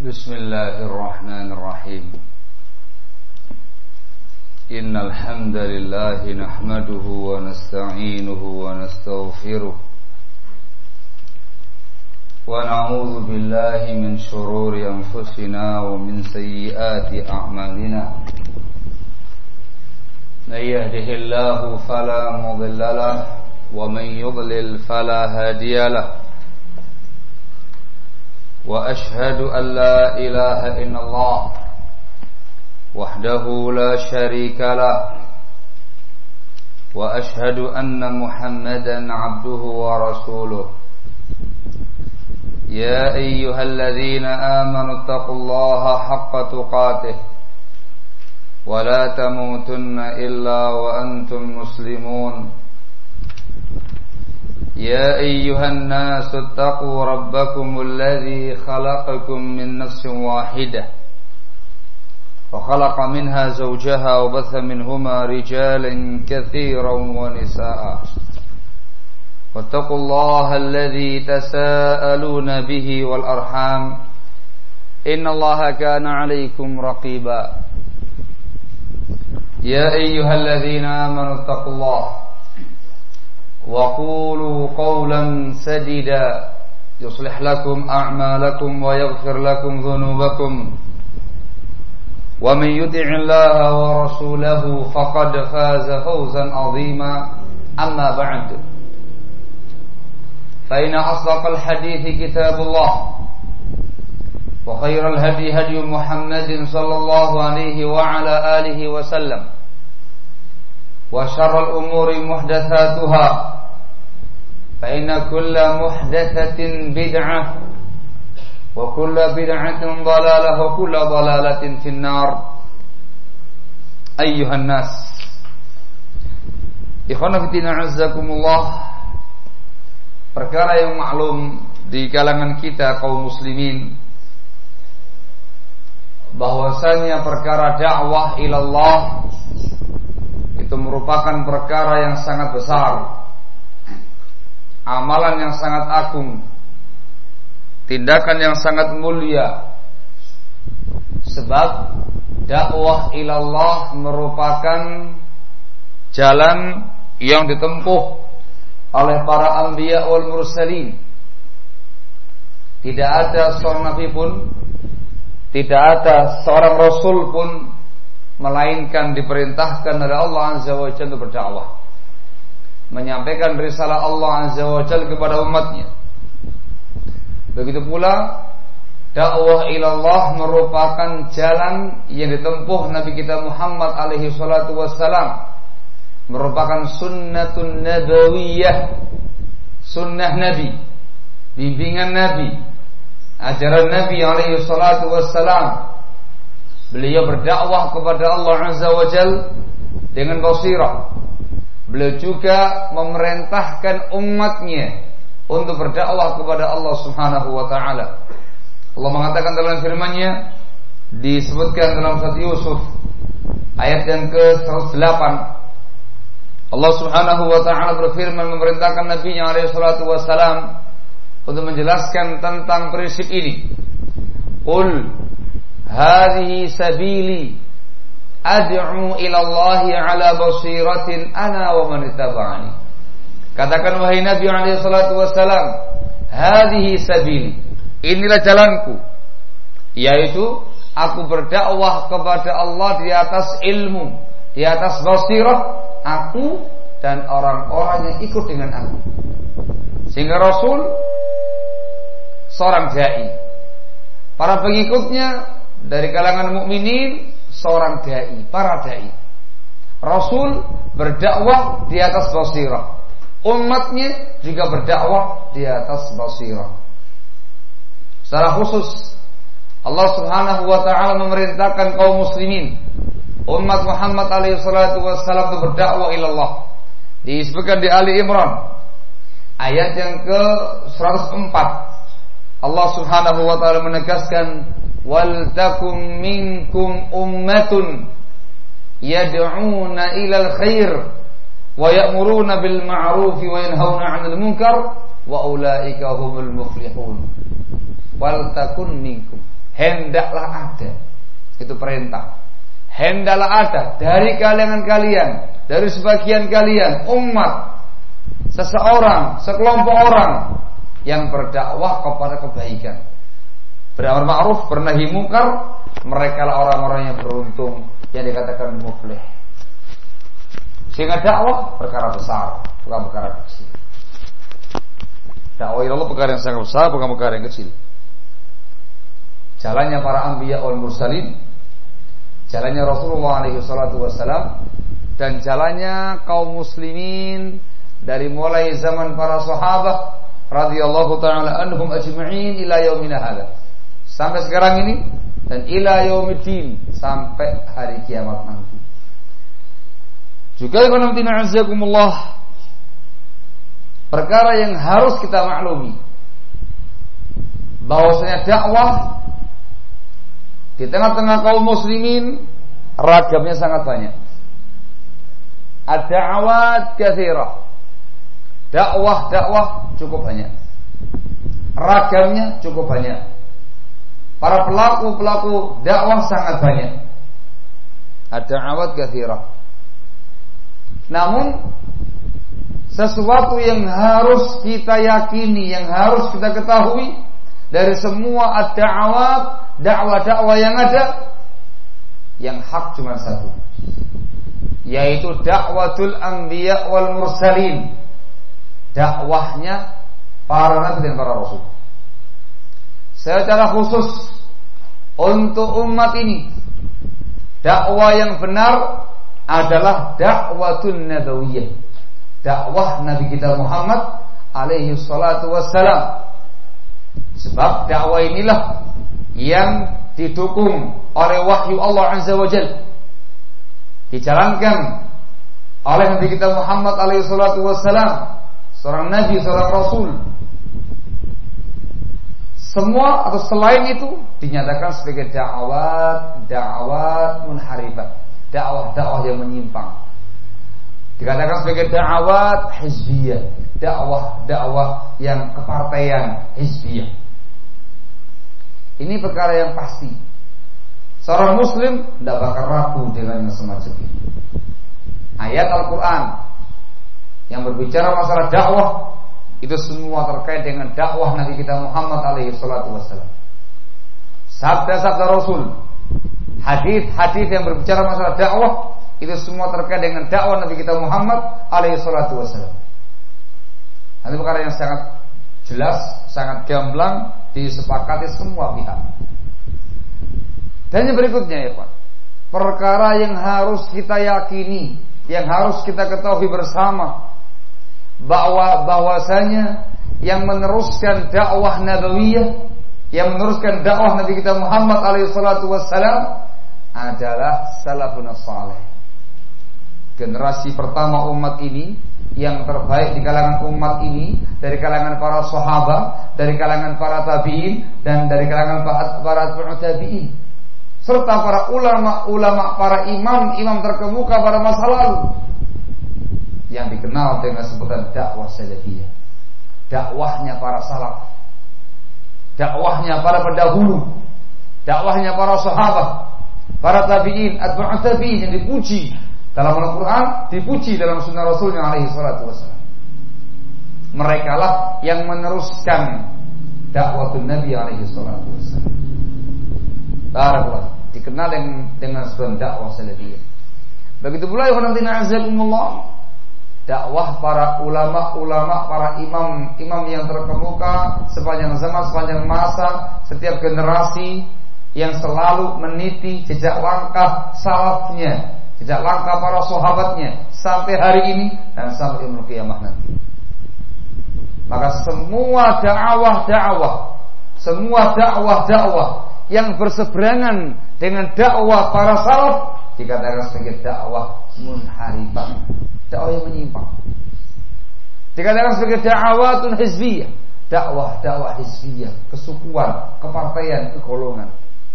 Bismillahirrahmanirrahim. Innal hamdalillah nahmaduhu wa nasta'inuhu wa nastaghfiruh wa na'udzu billahi min shururi anfusina wa min sayyiati a'malina. May yahdihillahu fala mudilla lahu wa man yudlil fala hadiya lahu. وأشهد أن لا إله إلا الله وحده لا شريك له وأشهد أن محمدا عبده ورسوله يا أيها الذين آمنوا اتقوا الله حق تقاته ولا تموتن إلا وأنتم مسلمون يا أيها الناس اتقوا ربكم الذي خلقكم من نفس واحدة وخلق منها زوجها وبث منهما رجالا كثيرا ونساء واتقوا الله الذي تساءلون به والأرحام إن الله كان عليكم رقيبا يا أيها الذين آمنوا اتقوا الله وقولوا قولا سديدا يصلح لكم أعمالكم ويغفر لكم ذنوبكم ومن يطع الله ورسوله فقد فاز فوزا عظيما أما بعد فإن أصدق الحديث كتاب الله وخير الهدي هدي محمد صلى الله عليه وعلى آله وسلم وشر الأمور محدثاتها فإن كل محدثة بدعة وكل بدعة ضلالة وكل ضلالة في النار أيها الناس Ikhwana fillah azzakumullah. Perkara yang maklum di kalangan kita kaum muslimin bahwasanya perkara dakwah ilallah itu merupakan perkara yang sangat besar, amalan yang sangat agung, tindakan yang sangat mulia. Sebab dakwah ilallah merupakan jalan yang ditempuh oleh para anbiya wal mursalin. Tidak ada seorang nabi pun, tidak ada seorang rasul pun melainkan diperintahkan oleh Allah Azza wa Jalla berdakwah, menyampaikan risalah Allah Azza wa Jalla kepada umatnya. Begitu pula dakwah ilallah merupakan jalan yang ditempuh Nabi kita Muhammad alaihi salatu wassalam, merupakan sunnatun nabawiyah, sunnah Nabi, bimbingan Nabi, ajaran Nabi alaihi salatu wassalam. Beliau berdakwah kepada Allah Azza wa Jalla dengan basirah. Beliau juga memerintahkan umatnya untuk berdakwah kepada Allah Subhanahu wa taala. Allah mengatakan dalam firman-Nya, disebutkan dalam surat Yusuf ayat yang ke-108, Allah Subhanahu wa taala berfirman memerintahkan Nabi-Nya alaihi salatu wassalam untuk menjelaskan tentang prinsip ini. Qul hadhihi sabili ad'u ila Allah ala basiratin ana wa man ittaba'ani. Katakan wahai Nabi alaihi salatu wassalam, hadhihi sabili, inilah jalanku, yaitu aku berdakwah kepada Allah di atas ilmu, di atas basirah, aku dan orang-orang yang ikut dengan aku. Sehingga Rasul seorang dai, para pengikutnya dari kalangan mukminin seorang dai, para dai. Rasul berdakwah di atas basirah, umatnya juga berdakwah di atas basirah. Secara khusus Allah Subhanahu wa taala memerintahkan kaum muslimin, umat Muhammad alaihi salatu wassalam untuk berdakwah ilallah. Disebutkan di Ali Imran ayat yang ke-104, Allah Subhanahu wa taala menegaskan, wal takum minkum ummatun yad'una ilal khair wa ya'muruna bil ma'ruf wa yanhauna 'anil munkar wa ulaika humul muflihun. Wal takun minkum, hendaklah ada. Itu perintah. Hendaklah ada dari kalangan kalian, dari sebagian kalian, umat, seseorang, sekelompok orang yang berdakwah kepada kebaikan, beramar ma'ruf, bernahi mungkar. Mereka lah orang-orang yang beruntung, yang dikatakan muflih. Sehingga dakwah perkara besar, bukan perkara kecil. Dakwah Allah perkara yang sangat besar, bukan perkara yang kecil. Jalannya para anbiya wal mursalin, jalannya Rasulullah SAW, dan jalannya kaum muslimin dari mulai zaman para sahabat radhiyallahu taala anhum ajma'in ila yaumina hadza, sampai sekarang ini, dan ila yaumiddin, sampai hari kiamat nanti. Juga qanamtina azzakumullah, perkara yang harus kita maklumi bahwasanya dakwah di tengah-tengah kaum muslimin ragamnya sangat banyak. Ad-da'awat katsirah. Dakwah cukup banyak. Ragamnya cukup banyak. Para pelaku dakwah sangat banyak. Ad-da'awat katsirah. Namun sesuatu yang harus kita yakini, yang harus kita ketahui dari semua ad-da'awat, dakwah-dakwah yang ada, yang hak cuma satu, yaitu dakwatul anbiya wal mursalin, dakwahnya para nabi dan para rasul. Secara khusus untuk umat ini, dakwah yang benar adalah dakwatun nabawiyah, dakwah Nabi kita Muhammad alaihi salatu wassalam. Sebab dakwah inilah yang didukung oleh wahyu Allah Azza wa Jalla, dijalankan oleh Nabi kita Muhammad alaihi salatu wassalam, seorang nabi, seorang rasul. Semua atau selain itu dinyatakan sebagai dakwah munharifah, dakwah yang menyimpang. Dikatakan sebagai dakwah hizbiyah, dakwah yang kepartaian, hizbiyah. Ini perkara yang pasti. Seorang muslim tidak bakal ragu dengan yang semacam ini. Ayat Al-Quran yang berbicara masalah dakwah itu semua terkait dengan dakwah Nabi kita Muhammad alaihi salatu wassalam. Sabda-sabda Rasul, hadis-hadis yang berbicara masalah dakwah itu semua terkait dengan dakwah Nabi kita Muhammad alaihi salatu wassalam. Ini perkara yang sangat jelas, sangat gamblang, disepakati semua pihak. Dan yang berikutnya ya Pak, perkara yang harus kita yakini, yang harus kita ketahui bersama, bahwasanya yang meneruskan dakwah nabawiyah, yang meneruskan dakwah Nabi kita Muhammad alaihi salatu wassalam adalah salafun salih. Generasi pertama umat ini, yang terbaik di kalangan umat ini, dari kalangan para sahabat, dari kalangan para tabi'in, dan dari kalangan para tabi'in, serta para ulama, para imam terkemuka pada masa lalu, yang dikenal dengan sebutan dakwah salafiyah, dakwahnya para salaf, dakwahnya para pendahulu, dakwahnya para sahabat, para tabi'in, atba'ut tabi'in, yang dipuji dalam Al-Quran, dipuji dalam sunnah Rasulnya alaihi salatu wassalam. Mereka lah yang meneruskan dakwah Nabi alaihi salatu wassalam. Barakallah, dikenal dengan sebuah dakwah salafiyah. Begitu pula ikhwanatina azakumullah, dakwah para ulama, para imam yang terkemuka sepanjang zaman, sepanjang masa, setiap generasi yang selalu meniti jejak langkah salafnya, jejak langkah para sahabatnya sampai hari ini dan sampai yaumul qiyamah nanti. Maka semua dakwah yang berseberangan dengan dakwah para salaf dikatakan sebagai dakwah munharifah, dakwah yang menyimpang. Dikatakan sebagai dakwatun hizbiyah, dakwah hizbiyah, kesukuan, kepartaian, kegolongan.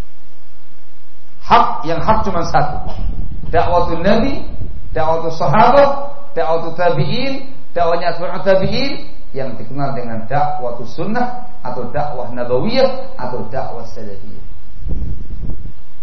Yang hak cuma satu, dakwatun Nabi, dakwatun sahabat, dakwatun tabi'in, dakwahnya atba'ut tabi'in, yang dikenal dengan dakwah sunnah atau dakwah nabawiyah atau dakwah salafiyah.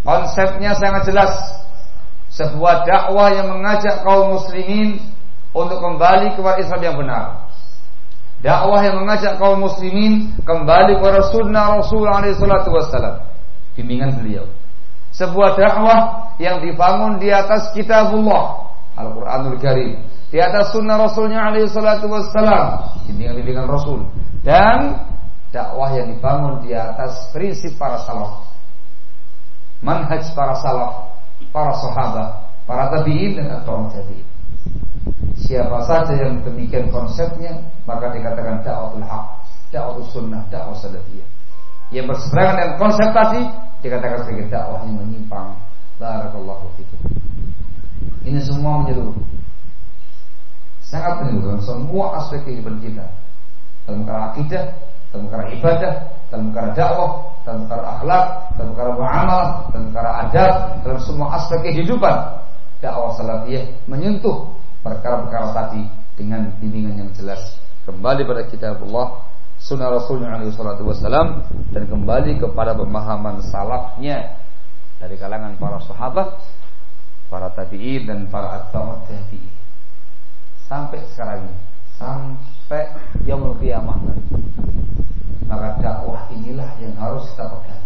Konsepnya sangat jelas. Sebuah dakwah yang mengajak kaum muslimin untuk kembali kepada Islam yang benar. Dakwah yang mengajak kaum muslimin kembali kepada sunnah Rasul alaihi salatu wassalam, bimbingan beliau. Sebuah dakwah yang dibangun di atas kitabullah Al-Quranul Karim, di atas sunnah Rasulnya alaihi salatu wassalam, bimbingan Rasul, dan dakwah yang dibangun di atas prinsip para salaf, manhaj para salaf, para sahabat, para tabi'in dan atba'ut tabi'in. Siapa saja yang demikian konsepnya, maka dikatakan da'watul haq, da'watul sunnah, dakwah salafiyah. Yang berseberangan dengan konsep tadi dikatakan sebagai dakwah yang menyimpang. Barakallahu fikum. Ini semua menyeluruh, sangat menyeluruh dalam semua aspek kehidupan kita, dalam perkara akidah, dalam perkara ibadah, dalam perkara dakwah, dalam perkara akhlak, dalam perkara muamalah, dalam perkara adab, dalam semua aspek kehidupan. Dakwah salafiyah menyentuh perkara-perkara tadi dengan bimbingan yang jelas, kembali pada kitabullah, sunnah Rasulnya alaihi salatu wassalam, dan kembali kepada pemahaman salafnya dari kalangan para sahabat, para tabi'in dan para atba'ut tabi'in sampai sekarang ini, sampai yaumul qiyamah nanti. Maka dakwah inilah yang harus kita pegang.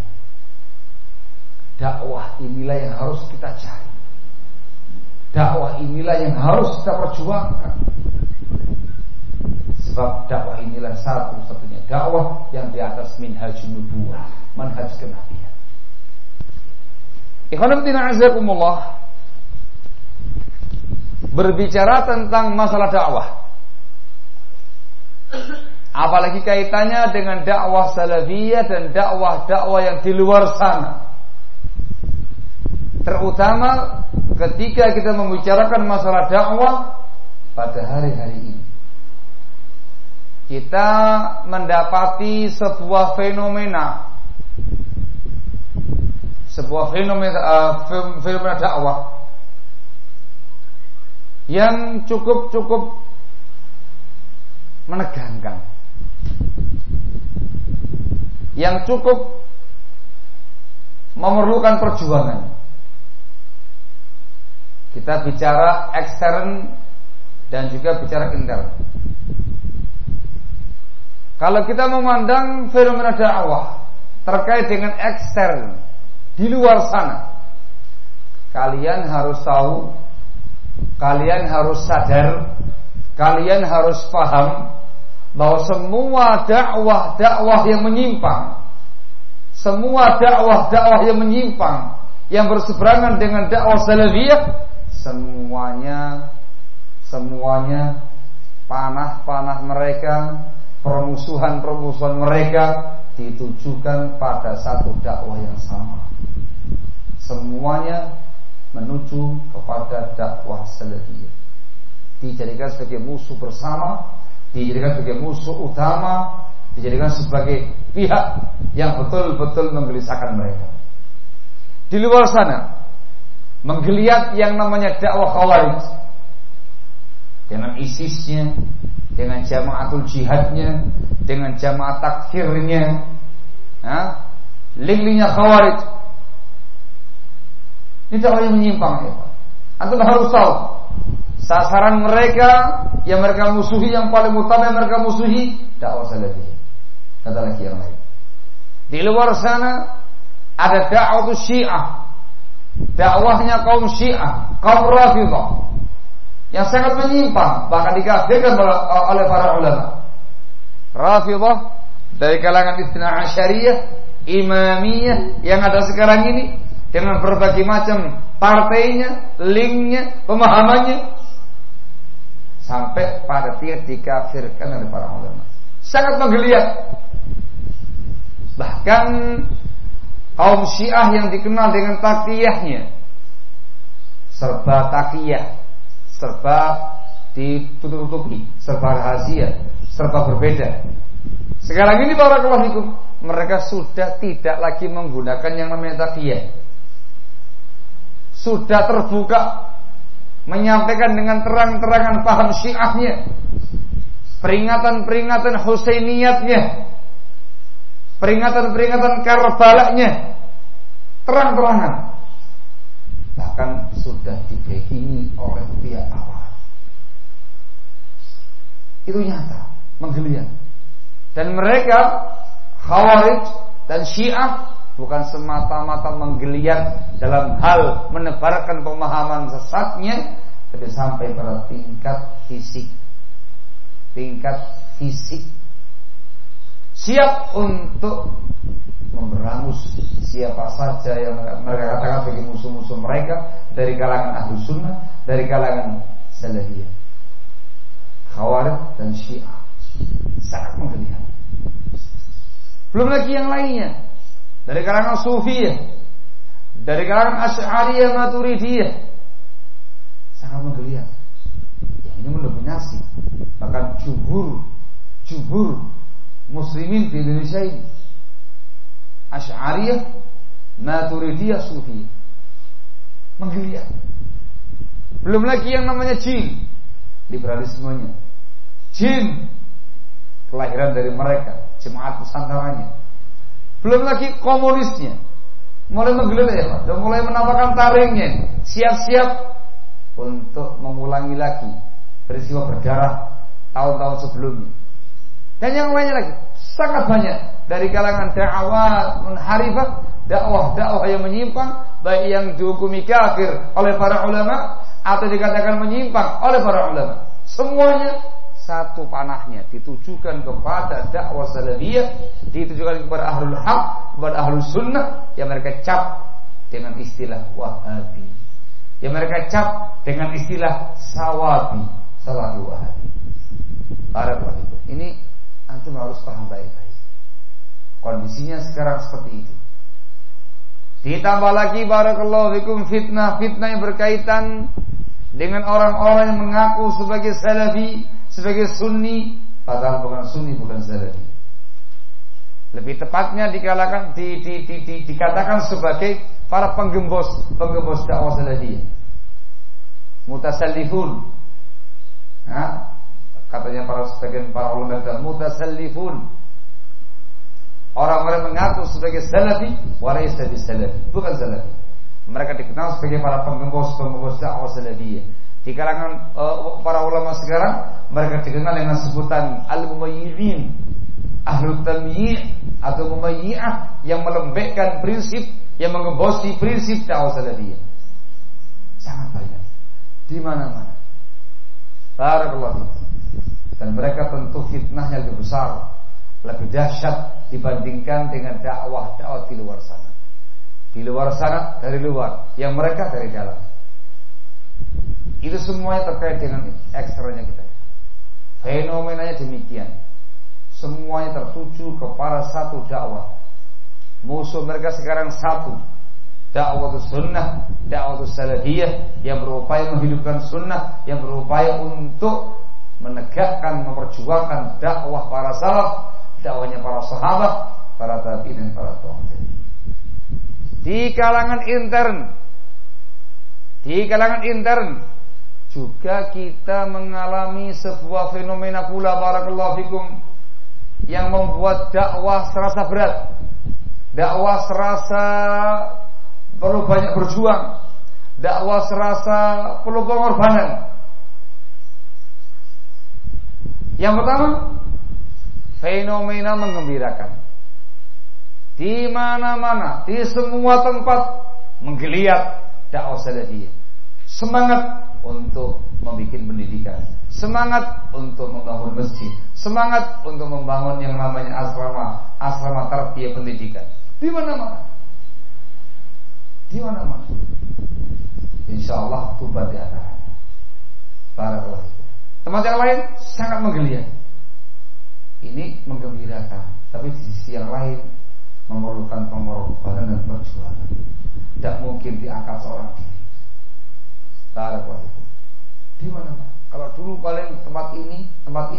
Dakwah inilah yang harus kita cari. Dakwah inilah yang harus kita perjuangkan. Sebab dakwah inilah satu-satunya dakwah yang di atas minhajun nubuwah, manhaj kenabian. Ikhwan fillah azakumullah, berbicara tentang masalah dakwah, apalagi kaitannya dengan dakwah salafiyah dan dakwah-dakwah yang di luar sana, terutama ketika kita membicarakan masalah dakwah pada hari-hari ini. Kita mendapati sebuah fenomena dakwah yang cukup menegangkan, yang cukup memerlukan perjuangan. Kita bicara ekstern dan juga bicara intern. Kalau kita memandang fenomena dakwah terkait dengan ekstern di luar sana, kalian harus tahu, kalian harus sadar, kalian harus paham bahwa semua dakwah yang menyimpang, semua dakwah yang menyimpang, yang berseberangan dengan dakwah salafiyah, semuanya panah mereka, permusuhan mereka ditujukan pada satu dakwah yang sama. Semuanya menuju kepada dakwah salafiyah, dijadikan sebagai musuh bersama, dijadikan sebagai musuh utama, dijadikan sebagai pihak yang betul-betul menggelisahkan mereka. Di luar sana menggeliat yang namanya dakwah Khawarij, dengan ISIS-nya, dengan jamaatul jihadnya, dengan jamaah takfirnya, link-linknya Khawarij. Ini dakwah yang menyimpang ya Pak. Antum harus tahu sasaran mereka yang mereka musuhi, yang paling utama yang mereka musuhi dakwah salafiyah. Kata lagi yang lain, di luar sana ada dakwah Syiah, dakwahnya kaum Syiah, kaum Rafidhah, yang sangat menyimpang, bahkan dikafirkan oleh para ulama. Rafidhah dari kalangan Itsna Asyariyah, Imamiyah yang ada sekarang ini, dengan berbagai macam partainya, linknya, pemahamannya, sampai pada tingkat dikafirkan oleh para ulama. Sangat menggeliat. Bahkan kaum Syiah yang dikenal dengan taqiyahnya, serba taqiyah, serba ditutupi, serba rahasia, serba berbeda. Sekarang ini barakallahu fikum, mereka sudah tidak lagi menggunakan yang namanya taqiyah. Sudah terbuka menyampaikan dengan terang-terangan paham Syiahnya, peringatan-peringatan Husainiyatnya, peringatan-peringatan Karbalanya, terang-terangan. bahkan sudah dibackingi oleh pihak awal. Itu nyata, menggeliat. Dan mereka Khawarij dan Syiah bukan semata-mata menggeliat dalam hal menebarkan pemahaman sesatnya, tapi sampai pada tingkat fisik. Siap untuk memberangus siapa saja yang mereka katakan sebagai musuh-musuh mereka dari kalangan Ahlus Sunnah, dari kalangan Salafiyah. Khawarij dan Syiah sangat menggeliat. Belum lagi yang lainnya, dari kalangan Sufiyah, dari kalangan Asy'ariyah, Maturidiyah, sangat menggeliat. Ya, ini mendominasi. Bahkan jumhur muslimin di Indonesia ini Asy'ariyah, Maturidiyah, Sufiyah, menggeliat. Belum lagi yang namanya jin, liberalismenya. Jin kelahiran dari mereka, jemaat pesantaranya. Belum lagi komunisnya, mulai menggeliat ya Pak, dan mulai menampakkan taringnya, siap-siap untuk mengulangi lagi peristiwa berdarah tahun-tahun sebelumnya. Dan yang lainnya lagi sangat banyak dari kalangan dakwah munharifah, dakwah yang menyimpang, baik yang dihukumi kafir oleh para ulama atau dikatakan menyimpang oleh para ulama. Semuanya satu panahnya, ditujukan kepada dakwah salafiyah, ditujukan kepada ahlul haq, kepada ahlus sunnah, yang mereka cap dengan istilah wahabi, yang mereka cap dengan istilah sawabi, salafi wahabi. Barakallahu fikum. Ini antum harus paham baik-baik. Kondisinya sekarang seperti itu. Ditambah lagi barakallahu fikum fitnah-fitnah yang berkaitan dengan orang-orang yang mengaku sebagai salafi, sebagai sunni, padahal bukan sunni, bukan salafi. Lebih tepatnya dikatakan sebagai para penggembos dakwah salafiyah, mutasallifun. Katanya sebagian para ulama dan mutasallifun, orang-orang mengaku sebagai salafi, walaysa bisalafi, bukan salafi. Mereka dikenal sebagai para penggembos dakwah salafiyah. Di kalangan para ulama sekarang, mereka dikenal dengan sebutan al-mumayyi'in, ahlu tamyi' atau mumayyi'ah, yang melembekkan prinsip, yang menggembosi prinsip dakwah salafiyah. Sangat banyak di mana-mana. Barakallahu fikum. Dan mereka tentu fitnahnya lebih besar, lebih dahsyat dibandingkan dengan dakwah di luar sana. Di luar sana dari luar, yang mereka dari dalam. Itu semuanya terkait dengan eksternalnya kita. Fenomenanya demikian. Semuanya tertuju kepada satu dakwah. Musuh mereka sekarang satu, dakwah sunnah, dakwah salafiyah, yang berupaya menghidupkan sunnah, yang berupaya untuk menegakkan, memperjuangkan dakwah para salaf, dakwahnya para sahabat, para tabi'in dan para tabi'in. Di kalangan intern juga kita mengalami sebuah fenomena pula barakallahu fikum, yang membuat dakwah serasa berat, dakwah serasa perlu banyak berjuang, dakwah serasa perlu pengorbanan. Yang pertama, fenomena menggembirakan. Di mana-mana, di semua tempat menggeliat dakwah salafiyah. Semangat untuk membuat pendidikan, semangat untuk membangun masjid, semangat untuk membangun yang namanya asrama tarbiyah pendidikan. Di mana-mana. Di mana-mana. Insyaallah tuban di antaranya. Barakallahu fikum. Tempat yang lain sangat menggeliat. Ini menggembirakan, tapi di sisi yang lain memerlukan pengorbanan dan perjuangan. Tidak mungkin diangkat seorang diri. Barakallahu fikum. Di mana-mana. Kalau dulu paling tempat ini, tempat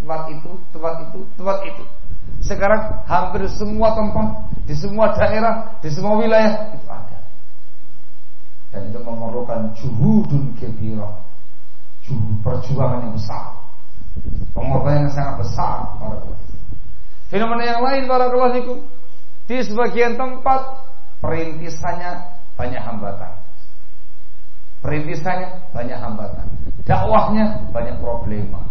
itu. Sekarang hampir semua tempat, di semua daerah, di semua wilayah itu ada. Dan itu memerlukan juhudun kabirah, perjuangan yang besar, pengorbanan yang sangat besar. Barakallahu fikum. Fenomena yang lain barakallahu fikum, di sebagian tempat perintisannya banyak hambatan. Perintisannya banyak hambatan, dakwahnya banyak problema.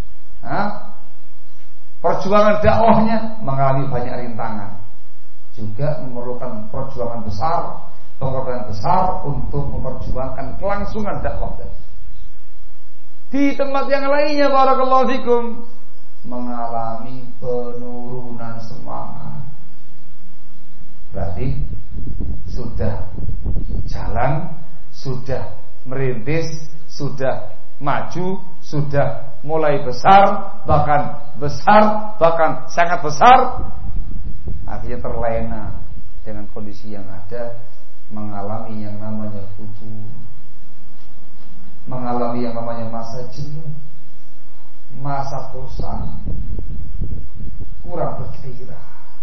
Perjuangan dakwahnya mengalami banyak rintangan, juga memerlukan perjuangan besar, pengorbanan besar untuk memperjuangkan kelangsungan dakwah tadi. Di tempat yang lainnya, barakallahu fikum, mengalami penurunan semangat. Berarti sudah jalan, sudah merintis, sudah maju, sudah mulai besar, bahkan sangat besar, akhirnya terlena dengan kondisi yang ada, mengalami yang namanya futur, mengalami yang namanya masa jenuh, masa bosan, kurang bergairah.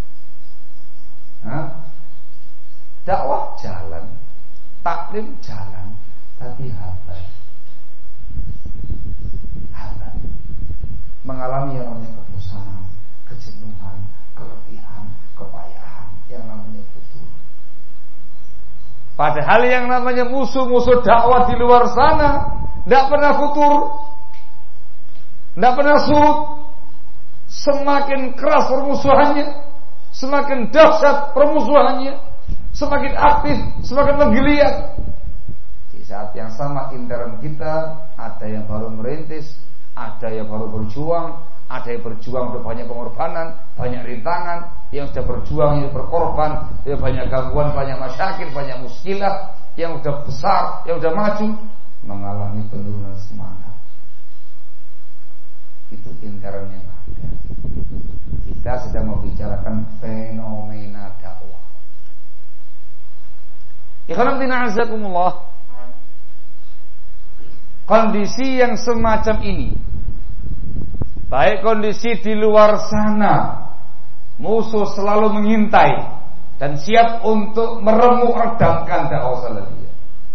Dakwah jalan, taklim jalan, tapi hambat, mengalami yang namanya kebosanan, kejenuhan, keletihan, kepayahan, yang namanya futur. Padahal yang namanya musuh-musuh dakwah di luar sana tidak pernah futur, tidak pernah surut. Semakin keras permusuhannya, semakin dahsyat permusuhannya, semakin aktif, semakin menggeliat. Di saat yang sama intern kita ada yang baru merintis, ada yang baru berjuang, ada yang berjuang udah banyak pengorbanan, banyak rintangan, yang sudah berjuang, yang berkorban, yang banyak gangguan, banyak masyakil, banyak muskilah, yang udah besar, yang udah maju, mengalami penurunan semangat. Itu intern yang ada. Kita sedang membicarakan fenomena dakwah. Ikhwan fillah azakumullah. Kondisi yang semacam ini, baik kondisi di luar sana, musuh selalu mengintai dan siap untuk meremuk-redamkan dakwah salafiyah.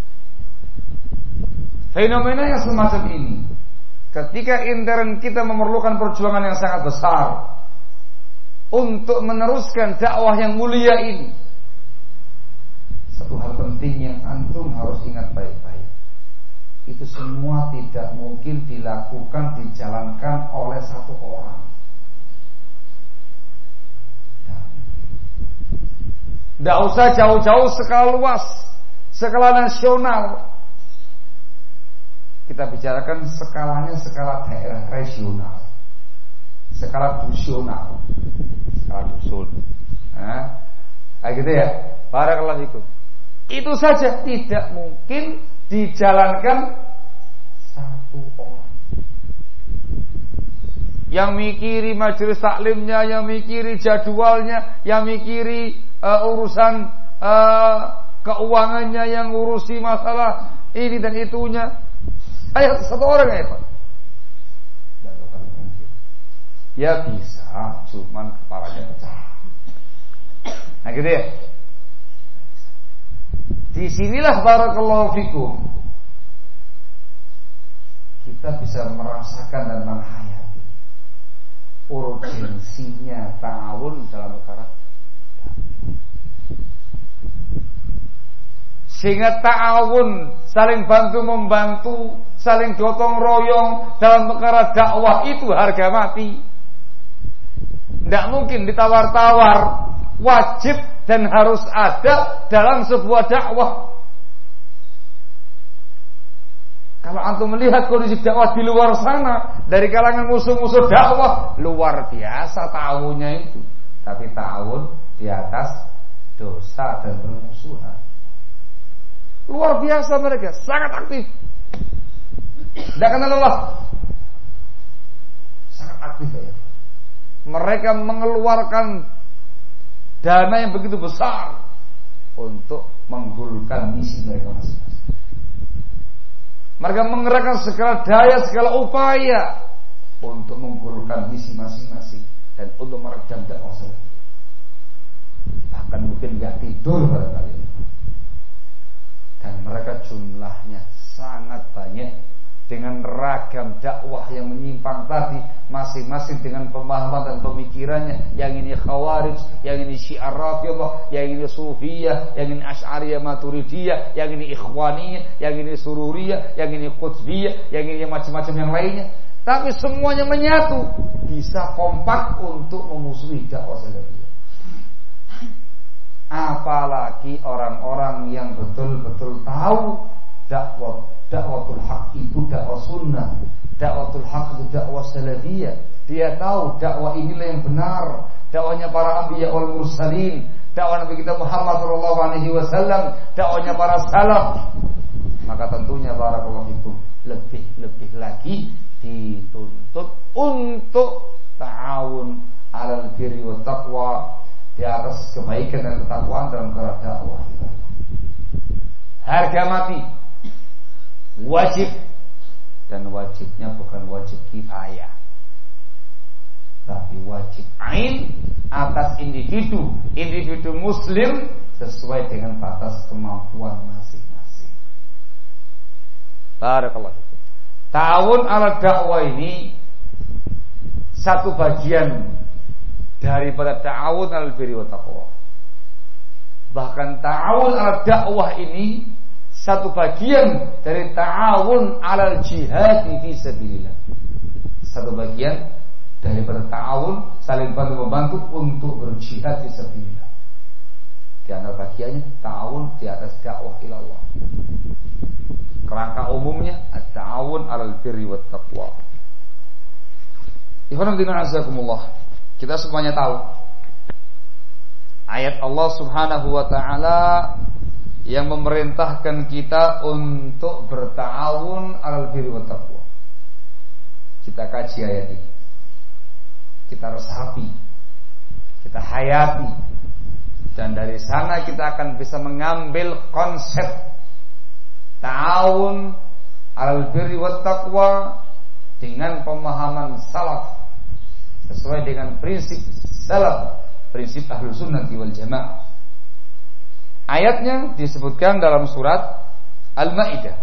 Fenomena yang semacam ini, ketika intern kita memerlukan perjuangan yang sangat besar untuk meneruskan dakwah yang mulia ini, satu hal penting yang antum harus ingat baik-baik, itu semua tidak mungkin dilakukan, dijalankan oleh satu orang. Tidak usah jauh-jauh skala luas, skala nasional. Kita bicarakan skalanya skala daerah regional, skala dusional, skala dusun. Kayak gitu ya. Barakallahu fikum. Itu saja tidak mungkin dijalankan satu orang. Yang mikiri majelis taklimnya, yang mikiri jadwalnya, yang mikiri urusan keuangannya, yang ngurusi masalah ini dan itunya. Ayo satu orang ya Pak. Ya bisa, cuman kepalanya pecah. Nah gitu ya. Disinilah barakallahu fikum kita bisa merasakan dan menghayati urgensinya ta'awun dalam perkara, sehingga ta'awun, saling bantu-membantu, saling gotong royong dalam perkara dakwah itu harga mati. Tidak mungkin ditawar-tawar, wajib dan harus ada dalam sebuah dakwah. Kalau antum melihat kondisi dakwah di luar sana, dari kalangan musuh-musuh dakwah, luar biasa ta'awunnya itu. Tapi ta'awun di atas dosa dan permusuhan. Luar biasa mereka, sangat aktif. Tidak kenal lelah. Sangat aktif ya. Mereka mengeluarkan dana yang begitu besar untuk menggulkan misi mereka masing-masing. Mereka mengerahkan segala daya, segala upaya untuk menggulkan misi masing-masing dan untuk meredam dakwah salafiyah. Bahkan mungkin nggak tidur barangkali. Dan mereka jumlahnya sangat banyak dengan dengan ragam dakwah yang menyimpang tadi, masing-masing dengan pemahaman dan pemikirannya. Yang ini Khawarij, yang ini Syiah Rafidhah, yang ini Sufiyah, yang ini Asy'ariyah Maturidiyah, yang ini Ikhwaniyah, yang ini Sururiyah, yang ini Qutbiyah, yang ini macam-macam yang lainnya. Tapi semuanya menyatu, bisa kompak untuk memusuhi dakwah salafiyah. Apalagi orang-orang yang betul-betul tahu dakwatul haq itu dakwah sunnah, dakwatul haq itu dakwah salafiyah. Dia tahu dakwah inilah yang benar, dakwahnya para anbiya wal mursalin, dakwah Nabi kita Muhammad sallallahu alaihi wasallam, dakwahnya para salaf. Maka tentunya barakallahu fikum lebih lagi dituntut untuk ta'awun 'alal birri wat taqwa, di atas kebaikan dan ketakwaan dalam kerana dakwah. Harga mati wajib, dan wajibnya bukan wajib kifayah, tapi wajib ain atas individu muslim sesuai dengan batas kemampuan masing-masing. Barakallahu fikum. Ta'awun 'ala dakwah ini satu bagian daripada ta'awun 'alal birri wat taqwa. Bahkan ta'awun 'ala dakwah ini satu bagian dari ta'awun 'alal jihad fi sabilillah. Satu bagian daripada ta'awun, saling bantu-membantu untuk berjihad fi sabilillah. Di antara bagiannya ta'awun di atas dakwah ila Allah. Kerangka umumnya at-ta'awun 'alal birri wat taqwa. Ikhwan fillah azakumullah. Kita semuanya tahu ayat Allah Subhanahu wa taala yang memerintahkan kita untuk berta'awun 'alal birri wat taqwa. Kita kaji ayat ini, kita resapi, kita hayati, dan dari sana kita akan bisa mengambil konsep ta'awun 'alal birri wat taqwa dengan pemahaman salaf, sesuai dengan prinsip salaf, prinsip Ahlus Sunnah wal Jamaah. Ayatnya disebutkan dalam surat Al-Maidah.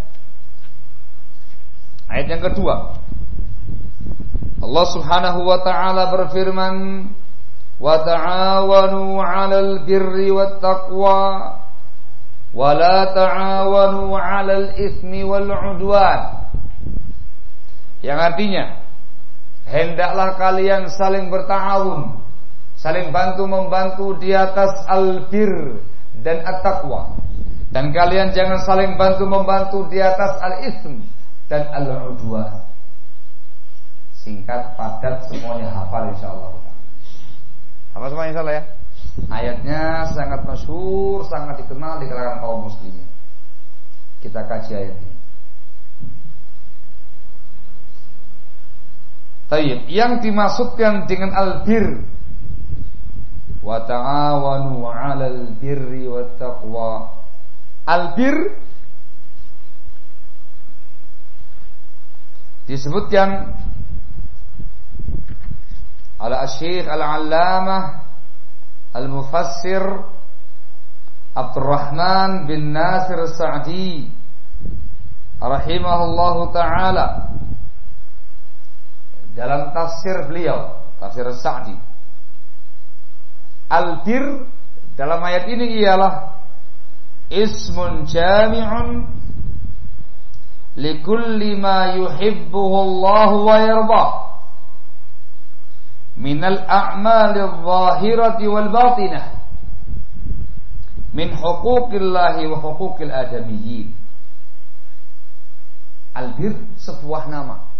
Ayat yang kedua, Allah Subhanahu wa taala berfirman, "Wa ta'awanu 'alal birri wat taqwa wa la ta'awanu 'alal itsmi wal 'udwan." Yang artinya, hendaklah kalian saling berta'awun, saling bantu-membantu di atas al-bir dan at-taqwa, dan kalian jangan saling bantu-membantu di atas al-itsm dan al-'udwan. Singkat, padat, semuanya hafal insyaallah. Hafal semuanya insyaallah ya. Ayatnya sangat masyhur, sangat dikenal di kalangan kaum muslimin. Kita kaji ayat ini. Tayyib, yang dimaksudkan dengan al-bir, wa ta'awanu 'alal birri wat taqwa. Al-bir disebutkan oleh Syekh Al-Allamah Al-Mufassir Abdurrahman bin Nasir Sa'di rahimahullahu taala dalam tafsir beliau, tafsir Sa'di. Al-bir dalam ayat ini ialah ismun jami'un likulli ma yuhibbuhu Allah wa yardah minal a'mali adh-dhahirati wal batinah min huquqillahi wa huquqil adamiyyin. Al-bir sebuah nama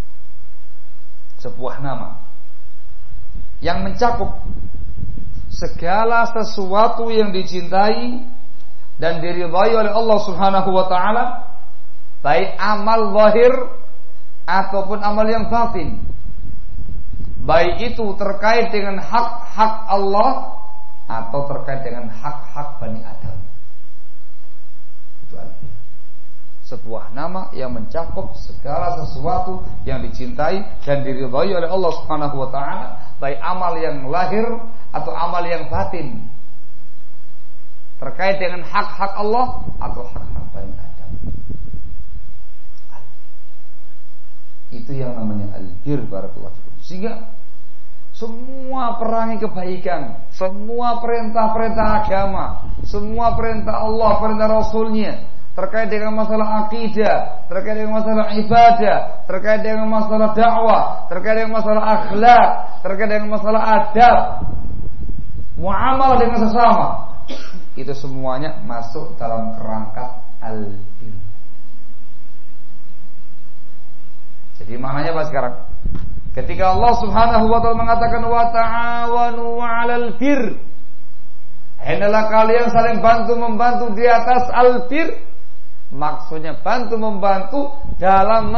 yang mencakup segala sesuatu yang dicintai dan diridhai oleh Allah Subhanahu wa taala, baik amal zahir ataupun amal yang batin, baik itu terkait dengan hak-hak Allah atau terkait dengan hak-hak Bani Adam. Itu artinya sebuah nama yang mencakup segala sesuatu yang dicintai dan diridhai oleh Allah Subhanahu wa taala, baik amal yang lahir atau amal yang batin, terkait dengan hak-hak Allah atau hak-hak Bani Adam. Itu yang namanya al-bir, barakallahu fikum. Sehingga semua perangi kebaikan, semua perintah-perintah agama, semua perintah Allah, perintah Rasulnya, terkait dengan masalah akidah, terkait dengan masalah ibadah, terkait dengan masalah dakwah, terkait dengan masalah akhlak, terkait dengan masalah adab, muamalah dengan sesama, itu semuanya masuk dalam kerangka al-bir. Jadi maknanya apa sekarang? Ketika Allah Subhanahu wa taala mengatakan wa ta'awanu 'alal bir, hendaklah kalian saling bantu-membantu di atas al-bir, maksudnya bantu-membantu dalam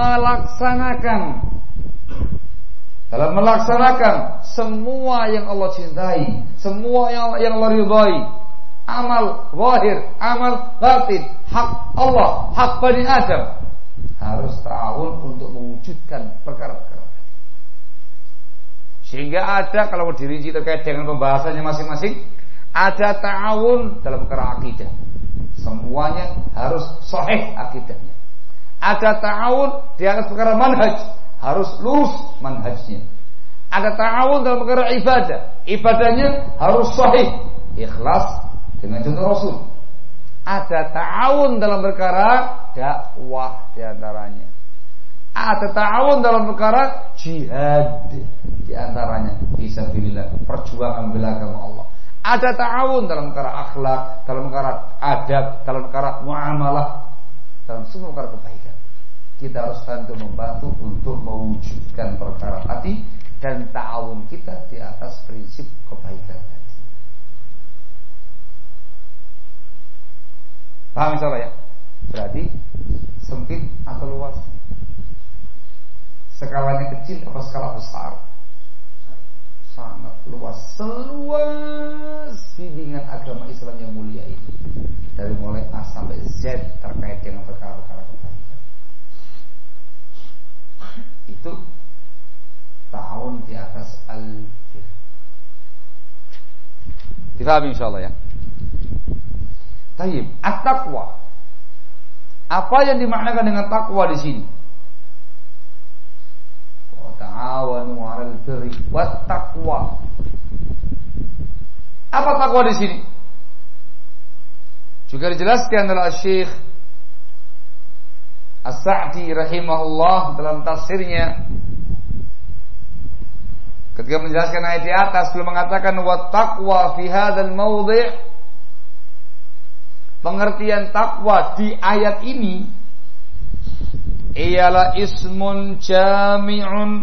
melaksanakan semua yang Allah cintai, semua yang Allah ridhai, amal zahir, amal batin, hak Allah, hak Bani Adam, harus ta'awun untuk mewujudkan perkara-perkara. Sehingga ada, kalau dirinci terkait dengan pembahasannya masing-masing, ada ta'awun dalam perkara akidah. Semuanya harus sahih akidahnya. Ada ta'awun di atas perkara manhaj, harus lurus manhajnya. Ada ta'awun dalam perkara ibadah, ibadahnya harus sahih, ikhlas dengan contoh Rasul. Ada ta'awun dalam perkara dakwah di antaranya. Ada ta'awun dalam perkara jihad di antaranya, fisabilillah, perjuangan membela agama Allah. Ada ta'awun dalam perkara akhlak, dalam perkara adab, dalam perkara muamalah, dalam semua perkara kebaikan. Kita harus bantu membantu untuk mewujudkan perkara hati dan ta'awun kita di atas prinsip kebaikan tadi. Paham insyaallah ya? Berarti sempit atau luas? Skalanya kecil apa skala besar? Sangat luas, seluas bimbingan agama Islam yang mulia ini, dari mulai A sampai Z terkait dengan perkara-perkara kebaikan. Itu ta'awun di atas al-bir. Difahami insyaallah ya. Tayyib, at-taqwa. Apa yang dimaknakan dengan takwa di sini? Wa ta'awanu 'alal birri wat taqwa. Apa takwa di sini? Juga dijelaskan oleh Syekh As-Sa'di rahimahullah dalam tafsirnya. Ketika menjelaskan ayat di atas, beliau mengatakan wat taqwa fi hadzal mawdhi'. Pengertian takwa di ayat ini ialah ismun jami'un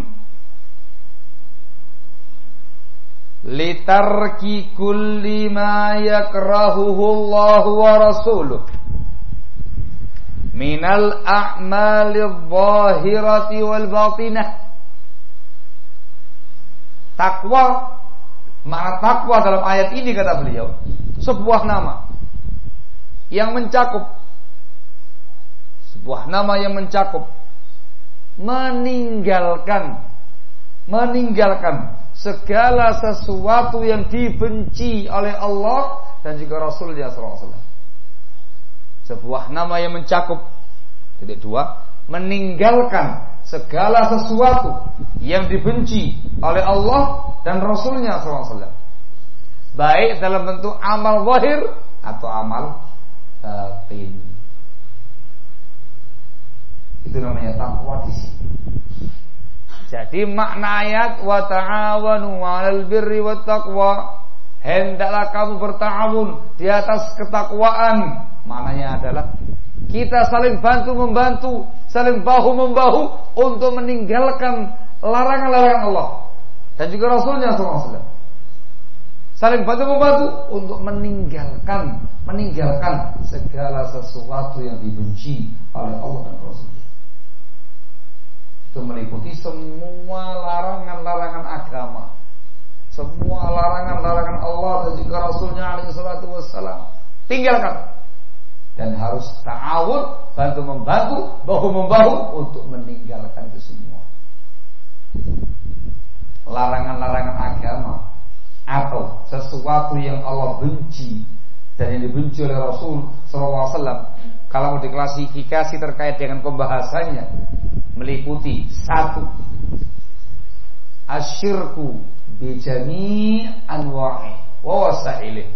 litarki kulli ma yakrahuhu Allah wa rasuluh minal a'mali adh-dhahirati wal batinah. Takwa, makna takwa dalam ayat ini kata beliau, sebuah nama yang mencakup, sebuah nama yang mencakup meninggalkan segala sesuatu yang dibenci oleh Allah dan juga Rasulnya SAW. Sebuah nama yang mencakup, titik dua, meninggalkan segala sesuatu yang dibenci oleh Allah dan Rasulnya SAW, baik dalam bentuk amal zahir atau amal batin. Itu namanya takwa di sini. Jadi makna ayat wa ta'awanu 'alal birri wat taqwa, hendaklah kamu berta'awun di atas ketakwaan. Maknanya adalah kita saling bantu-membantu, saling bahu-membahu untuk meninggalkan larangan-larangan Allah dan juga Rasulnya SAW. Saling bantu-membantu untuk meninggalkan segala sesuatu yang dibenci oleh Allah dan Rasulnya. Itu meliputi semua larangan-larangan agama, semua larangan-larangan Allah dan juga Rasulnya alaihi salatu wassalam. Tinggalkan. Dan harus ta'awun, bantu-membantu, bahu-membahu untuk meninggalkan itu semua. Larangan-larangan agama atau sesuatu yang Allah benci dan yang dibenci oleh Rasul SAW, kalau mau diklasifikasi terkait dengan pembahasannya meliputi 1. Asyirku bijami anwa'i wa wasailih.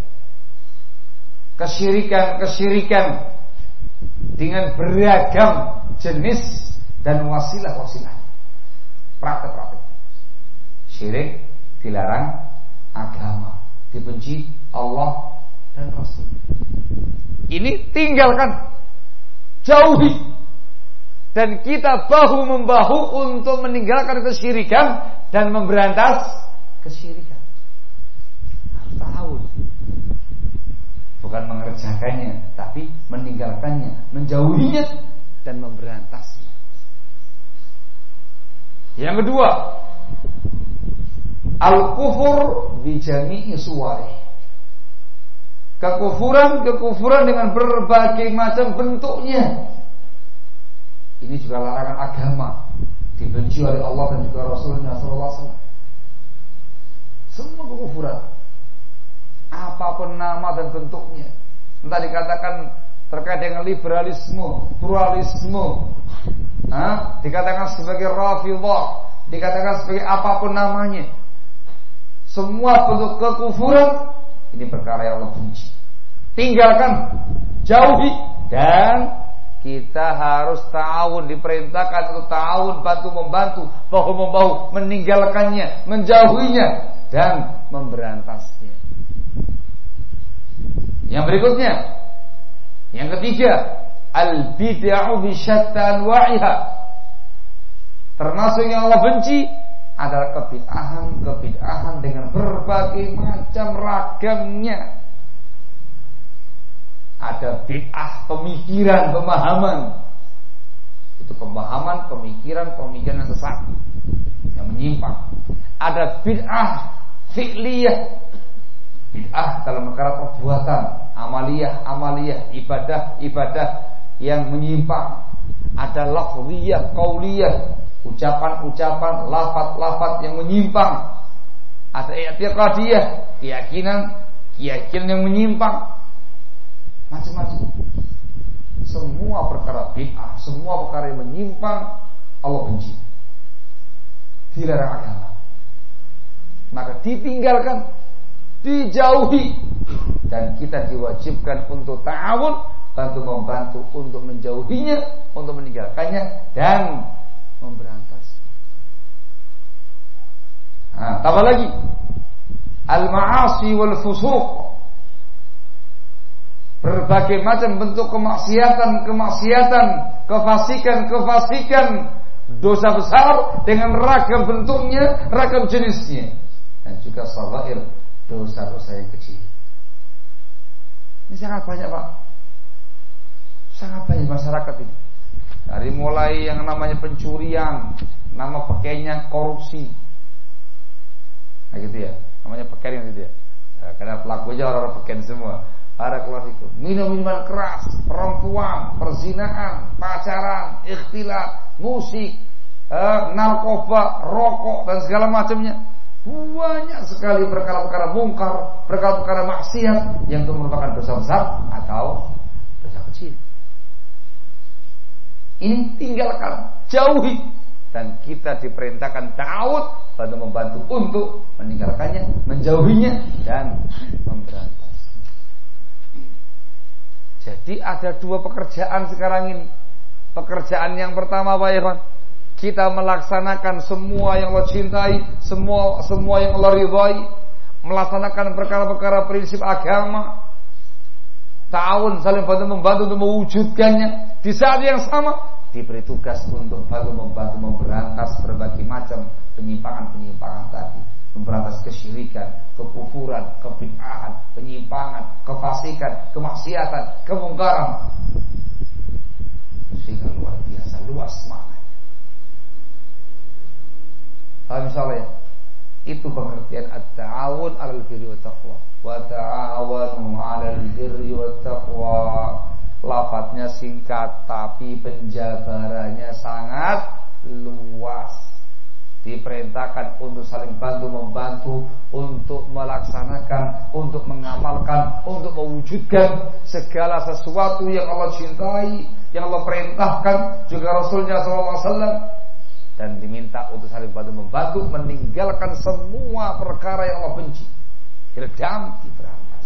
Kesyirikan dengan beragam jenis dan wasilah-wasilah. Praktek-praktek. Syirik dilarang agama, dibenci Allah dan Rasul. Ini tinggalkan, jauhi, dan kita bahu-membahu untuk meninggalkan kesyirikan dan memberantas kesyirikan. Harus tahu, bukan mengerjakannya, tapi meninggalkannya, menjauhinya dan memberantasnya. Yang kedua, al-kufur bi jami'i suwarih. Kekufuran dengan berbagai macam bentuknya. Ini juga larangan agama, dibenci oleh Allah dan juga Rasulnya sallallahu alaihi wasallam. Semua kekufuran, apapun nama dan bentuknya. Entah dikatakan terkait dengan liberalisme, pluralisme, dikatakan sebagai Rafidhah, dikatakan sebagai apapun namanya. Semua bentuk kekufuran ini perkara yang Allah benci. Tinggalkan, jauhi, dan kita harus ta'awun, diperintahkan untuk ta'awun, bantu-membantu, bahu-membahu, meninggalkannya, menjauhinya dan memberantasnya. Yang berikutnya, yang ketiga, al-bid'ah bi syatta anwa'iha. Termasuk yang Allah benci adalah kebid'ahan dengan berbagai macam ragamnya. Ada bid'ah pemikiran, pemahaman. Itu pemahaman, pemikiran yang sesat, yang menyimpang. Ada bid'ah fi'liyah, bid'ah dalam perkara perbuatan, amaliyah, ibadah yang menyimpang. Ada lafziyah, qauliyah, ucapan-ucapan, lafaz-lafaz yang menyimpang. Ada i'tiqadiyah, keyakinan yang menyimpang. Macam-macam. Semua perkara bid'ah, semua perkara yang menyimpang Allah benci, dilarang agama. Maka ditinggalkan, dijauhi, dan kita diwajibkan untuk ta'awun, bantu-membantu untuk menjauhinya, untuk meninggalkannya dan memberantas. Tambah lagi, al-ma'asi wal fusuq. Berbagai macam bentuk kemaksiatan, kefasikan, dosa besar dengan ragam bentuknya, ragam jenisnya, dan juga shaghair, dosa-dosa yang kecil. Ini sangat banyak, Pak. Sangat banyak masyarakat ini. Dari mulai yang namanya pencurian, nama pakainya korupsi. Nah gitu ya, namanya pakaian gitu ya. Karena pelakunya orang-orang pakaian semua. Barakallahu, minum-minuman keras, perempuan, perzinahan, pacaran, ikhtilat, musik, narkoba, rokok dan segala macamnya. Banyak sekali perkara-perkara mungkar, perkara-perkara maksiat yang itu merupakan dosa besar atau dosa kecil. Ini tinggalkan, jauhi, dan kita diperintahkan ta'awud, bantu-membantu untuk meninggalkannya, menjauhinya dan memberantas. Jadi ada dua pekerjaan sekarang ini. Pekerjaan yang pertama, Pak Ikhwan, kita melaksanakan semua yang Allah cintai, semua yang Allah ridhai, melaksanakan perkara-perkara prinsip agama, ta'awun, saling bantu-membantu untuk mewujudkannya. Di saat yang sama diberi tugas untuk bantu-membantu memberantas berbagai macam penyimpangan tadi, memberantas kesyirikan, kekufuran, kebid'ahan, penyimpangan, kefasikan, kemaksiatan, kemungkaran. Sehingga luar biasa, luas maknanya. Kalau misalnya itu pengertian at-ta'awun 'alal birri wat taqwa, wa ta'awanu 'alal birri wat taqwa. Lafadznya singkat tapi penjabarannya sangat luas. diperintahkan untuk saling bantu-membantu, untuk melaksanakan, untuk mengamalkan, untuk mewujudkan segala sesuatu yang Allah cintai, yang Allah perintahkan, juga Rasulnya SAW, dan diminta untuk saling bantu-membantu, meninggalkan semua perkara yang Allah benci, diredam, diberantas.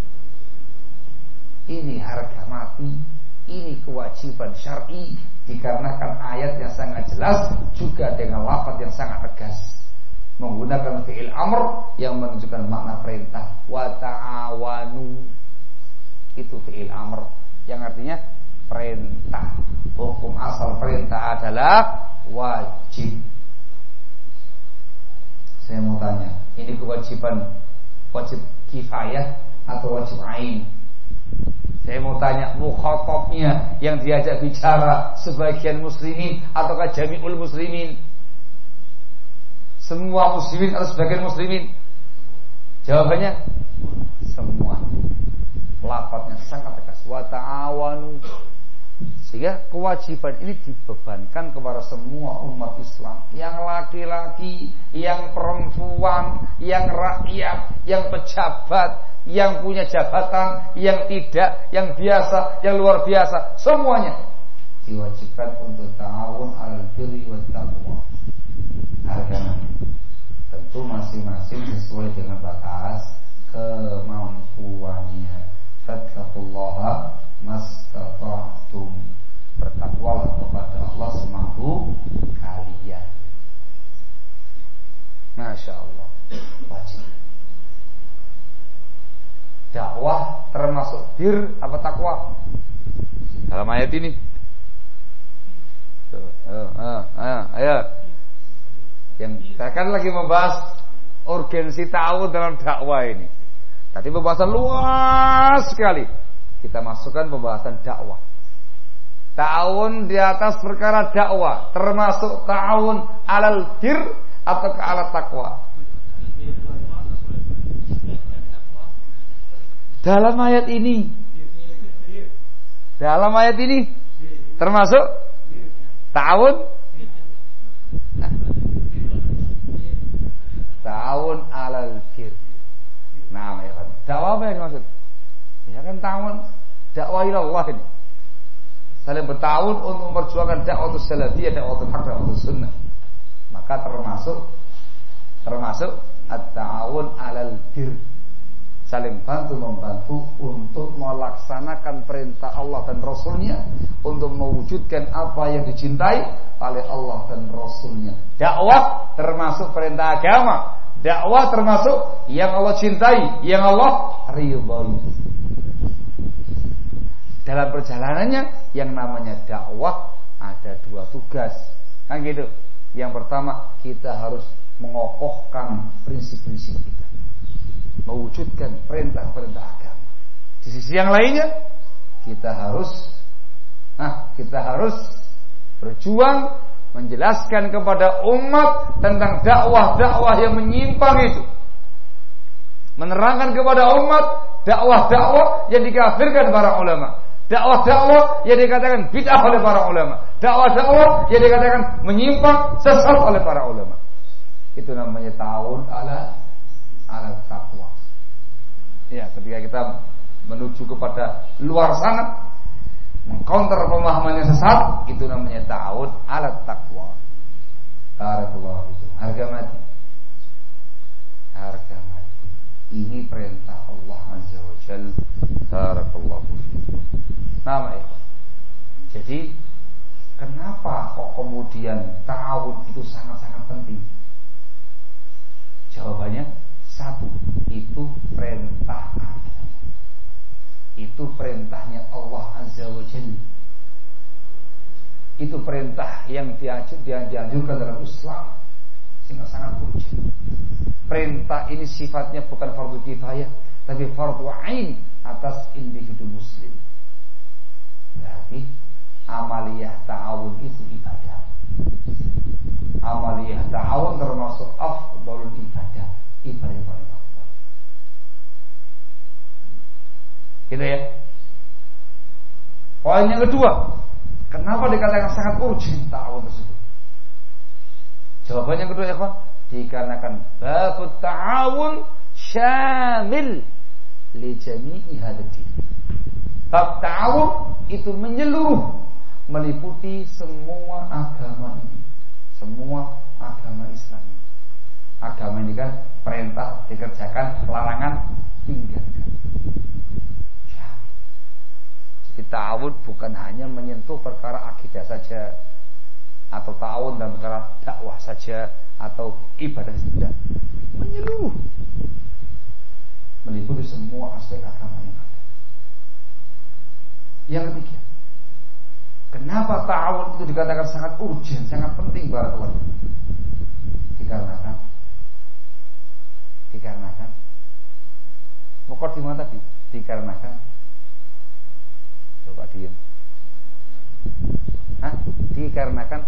Ini harga mati, ini kewajiban syar'i, dikarenakan ayat yang sangat jelas juga dengan lafaz yang sangat tegas, menggunakan fi'il amr yang menunjukkan makna perintah. Wa ta'awanu, itu fi'il amr yang artinya perintah. Hukum asal perintah adalah wajib. Saya mau tanya, ini kewajiban wajib kifayah atau wajib ain? Saya mau tanya, mukhatabnya yang diajak bicara sebagian muslimin ataukah jami'ul muslimin? Semua muslimin atau sebagian muslimin? Jawabannya semua. Lafadznya sangat tegas, wa ta'awanu. Sehingga kewajiban ini dibebankan kepada semua umat Islam, yang laki-laki, yang perempuan, yang rakyat, yang pejabat, yang punya jabatan, yang tidak, yang biasa, yang luar biasa, semuanya diwajibkan untuk ta'awun 'alal birri wat taqwa. Harga tentu masing-masing sesuai dengan batas kemampuannya. Fattaqullaha mastata'tum, bertakwalah kepada Allah semampu kalian. Masya Allah, wajib. Dakwah termasuk bir apa takwa dalam ayat ini? Ayo. Yang saya kan lagi membahas urgensi ta'awun dalam dakwah ini. Tadi pembahasan luas sekali. Kita masukkan pembahasan dakwah. Ta'awun di atas perkara dakwah termasuk ta'awun 'alal bir atau ke 'alal taqwa. Dalam ayat ini termasuk ta'awun ta'awun 'alal bir. Nah, dakwah apa yang dimaksud? Ya kan ta'awun dakwah ilallah ini. Saling bertahun untuk memperjuangkan dakwah salafiyah, dakwah hak, dakwah sunnah. Maka termasuk at-ta'awun 'alal bir, saling bantu-membantu untuk melaksanakan perintah Allah dan Rasulnya, untuk mewujudkan apa yang dicintai oleh Allah dan Rasulnya. Dakwah termasuk perintah agama, dakwah termasuk yang Allah cintai, yang Allah ridhai. Dalam perjalanannya yang namanya dakwah ada dua tugas, kan gitu. Yang pertama, kita harus mengokohkan prinsip-prinsip kita, mewujudkan perintah-perintah agama. Di sisi yang lainnya, kita harus berjuang menjelaskan kepada umat tentang dakwah-dakwah yang menyimpang itu, menerangkan kepada umat dakwah-dakwah yang dikafirkan para ulama, dakwah-dakwah yang dikatakan bid'ah oleh para ulama, dakwah-dakwah yang dikatakan menyimpang, sesat oleh para ulama. Itu namanya ta'awun 'ala taqwa. Ya, ketika kita menuju kepada luar sana, mengcounter pemahaman yang sesat, itu namanya ta'awun 'ala taqwa. Barakallahu fikum. Harga mati. Ini perintah Allah Azza wa Jalla. Barakallahu fikum. Nama itu. Jadi kenapa kok kemudian ta'awun itu sangat-sangat penting? Jawabannya satu, itu perintah agama. Itu perintahnya Allah Azza wa Jalla. Itu perintah yang dianjurkan dalam Islam, sehingga sangat urgent. Perintah ini sifatnya bukan fardu kifayah, tapi fardu ain atas individu muslim. Berarti amaliyah ta'awun itu ibadah. Amaliyah ta'awun termasuk afdalul ibadah, ibadah yang paling afdal. Gitu ya. Poin yang kedua, kenapa dikatakan sangat urgent ta'awun tersebut? Jawabannya kedua ya kawan, dikarenakan babut ta'awun syamil li jami'i hadati. Bab ta'awun itu menyeluruh, meliputi semua agama ini, semua agama Islam. Agama ini kan perintah dikerjakan, larangan tinggalkan. Jadi ta'awun bukan hanya menyentuh perkara akidah saja, atau ta'awun dalam perkara dakwah saja, atau ibadah saja. Menyeluruh, meliputi semua aspek agama yang ada. Yang ketiga, kenapa ta'awun itu dikatakan sangat urgent, sangat penting barakallahu? Dikarenakan mukadimah tadi, dikarenakan coba diem. Dikarenakan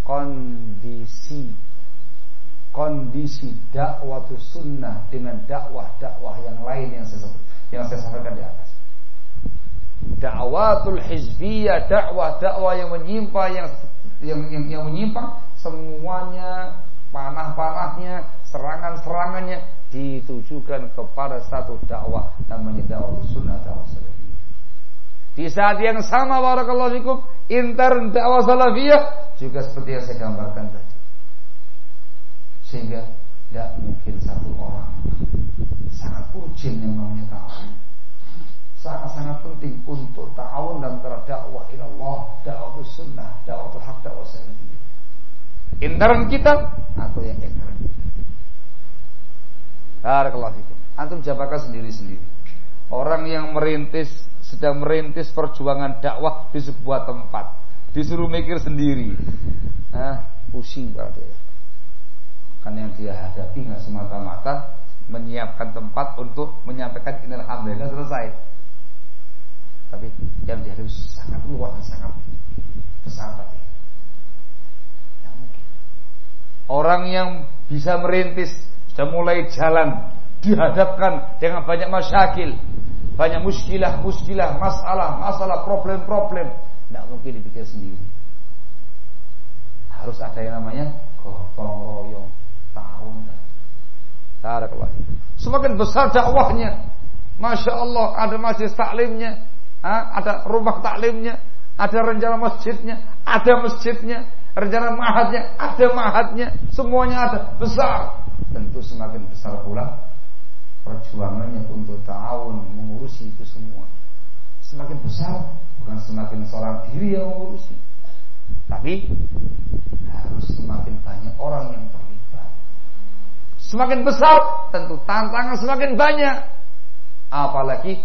kondisi dakwah sunnah dengan dakwah yang lain yang saya sampaikan di atas. Dakwatul hizbiyah, dakwah yang menyimpang, yang menyimpang, semuanya panah-panahnya, serangannya ditujukan kepada satu dakwah, namanya dakwah sunnah, dakwah salafiyah. Di saat yang sama barakallahu fikum, intern dakwah salafiyah juga seperti yang saya gambarkan tadi. Sehingga tidak mungkin satu orang, sangat urgent yang namanya ta'awun, sangat-sangat penting untuk ta'awun dalam perkara dakwah ilallah, dakwah sunnah, dakwah hak, dakwah salafiyah. Intern kita atau yang ekstern kita. Barakallahu fikum. Antum jabarkan sendiri-sendiri. Orang yang sedang merintis perjuangan dakwah di sebuah tempat, disuruh mikir sendiri, pusing kalau dia. Karena yang dia hadapi nggak semata-mata menyiapkan tempat untuk menyampaikan innal hamdalillah selesai. Tapi yang dihadapi sangat luas dan sangat besar tadi. Yang mungkin orang yang bisa merintis, sudah mulai jalan, dihadapkan dengan banyak masyakil, banyak muskilah, masalah, problem. Tidak mungkin dipikir sendiri. Harus ada yang namanya gotong royong, tahun. Semakin besar dakwahnya, masya Allah, ada masjid taklimnya, ada rumah taklimnya, ada rencana masjidnya, rencana mahadnya, semuanya ada, besar. Tentu semakin besar pula perjuangannya untuk ta'awun, mengurusi itu semua. Semakin besar, bukan semakin seorang diri yang mengurusi, tapi harus semakin banyak orang yang terlibat. Semakin besar, tentu tantangan semakin banyak. Apalagi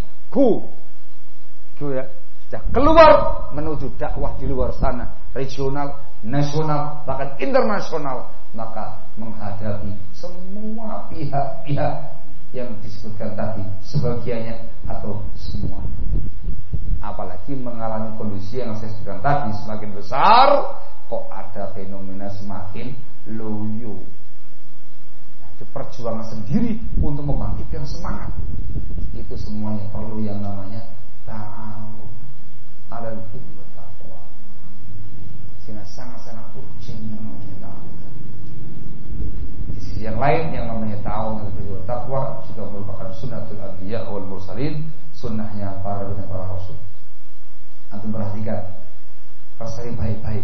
ya, sudah keluar menuju dakwah di luar sana, regional, nasional, bahkan internasional, maka menghadapi semua pihak-pihak yang disebutkan tadi, sebagiannya atau semua. Apalagi mengalami kondisi yang saya sebutkan tadi, semakin besar kok ada fenomena semakin loyo. Nah, itu perjuangan sendiri untuk membangkitkan semangat. Itu semuanya perlu yang namanya ta'awun 'alal birri wat taqwa. Sehingga sangat-sangat urgent yang namanya ta'awun. Di sisi yang lain, yang namanya ta'awun 'alal birri wat taqwa juga merupakan sunnatul anbiya wal mursalin, sunnahnya para nabi dan para rasul. Antum perhatikan, persari baik-baik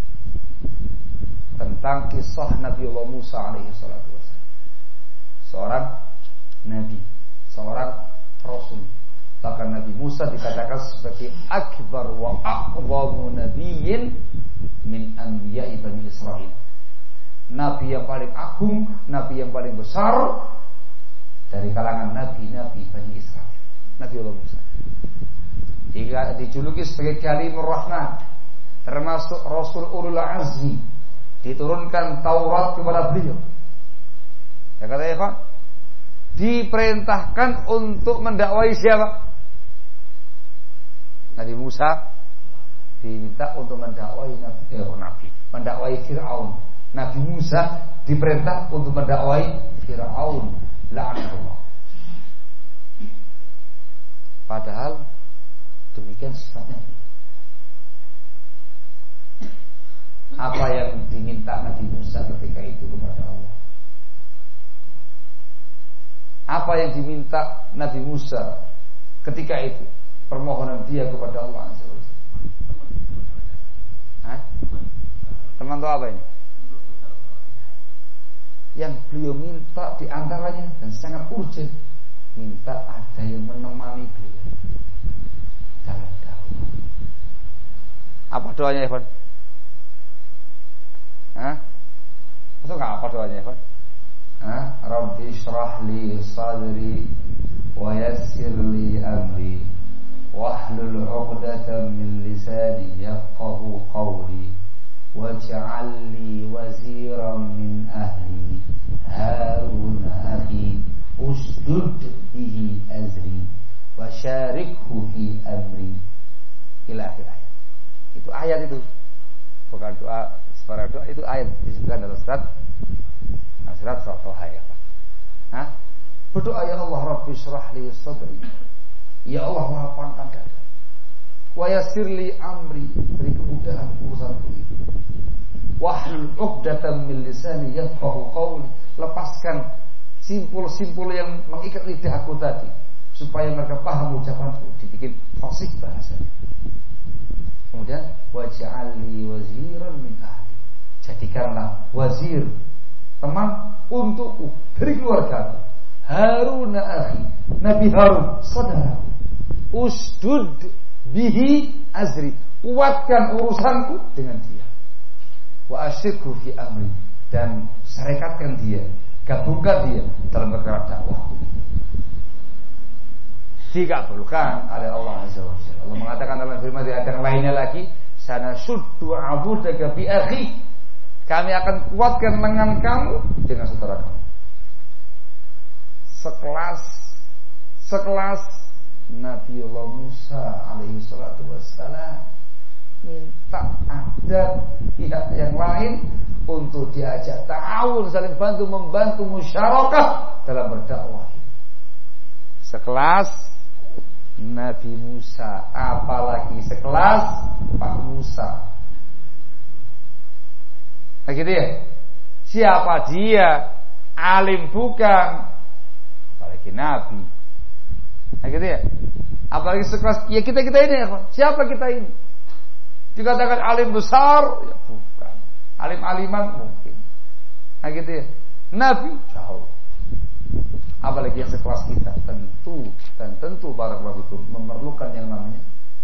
tentang kisah Nabiullah Musa alaihi salatu wassalam. Seorang nabi, seorang rasul. Bahkan Nabi Musa dikatakan sebagai akbar wa a'zamu nabiyyin min anbiya'i Bani Israil. Nabi yang paling agung, nabi yang paling besar dari kalangan nabi-nabi Bani Israil, Nabiullah Musa. Dia dijuluki sebagai Kalimur Rahman, termasuk Rasul Ulul Azmi, diturunkan Taurat kepada beliau. Ya kata Eva, diperintahkan untuk mendakwai siapa? Nabi Musa diminta untuk mendakwai mendakwai Fir'aun. Nabi Musa diperintah untuk mendakwai Fir'aun, la'anatullah. Padahal demikian sifatnya. Apa yang diminta minta Nabi Musa ketika itu kepada Allah? Apa yang diminta Nabi Musa ketika itu? Permohonan dia kepada Allah Azza wa Jalla. Teman tahu apa ini? Yang beliau minta diantaranya dan sangat urgent, minta ada yang menemani beliau dalam dakwah. Apa doanya, Evan? Maksud nggak apa doanya, Evan? Rabbi shrah li sadri wa yassir li amri wahlul 'uqdatam min lisani yafqahu qawli waj'al li waziran min ahli Harun akhi usdud bihi azri wa syarikhu fi amri ila akhir ayat. Itu ayat itu. Bukan doa, suara doa itu ayat disebutkan dalam surat Toha ya Pak. Berdoa ya Allah Rabbi syrah li sadri. Ya Allah lapangkan dada. Wa yassir li amri, beri kemudahan urusanku ini. Wahlul 'uqdatam min lisani yafqahu qawli, lepaskan simpul-simpul yang mengikat lidahku tadi supaya mereka paham ucapanku, dibikin fasih bahasanya. Kemudian waj'al li waziran min ahli, jadikanlah wazir, teman untukku dari keluargaku, Harun akhi, Nabi Harun saudaraku, usdud bihi azri, kuatkan urusanku dengan dia, wa asyirku fi amri, dan syarikatkan dia, gabungkan dia dalam perkara dakwah. Dikabulkan oleh Allah Azza wa Jalla. Allah mengatakan dalam firman di ayat yang lainnya lagi, sanashuddu abudaka bi akhi, kami akan kuatkan lengan kamu dengan saudara kamu. Sekelas Nabiullah Musa alaihi salatu wassalam minta ada pihak yang lain untuk diajak ta'awun, saling bantu membantu, musyarakah dalam berdakwah. Sekelas Nabi Musa, apalagi sekelas Pak Musa. Nah gitu ya. Siapa dia? Alim bukan, apalagi Nabi. Nah gitu ya. Apalagi sekelas, ya kita ini ya. Siapa kita ini? Dikatakan alim besar, ya bukan. Alim-aliman mungkin. Nah gitu ya. Nabi jauh. Apalagi yang sekelas kita, tentu barakallahu fikum memerlukan yang namanya.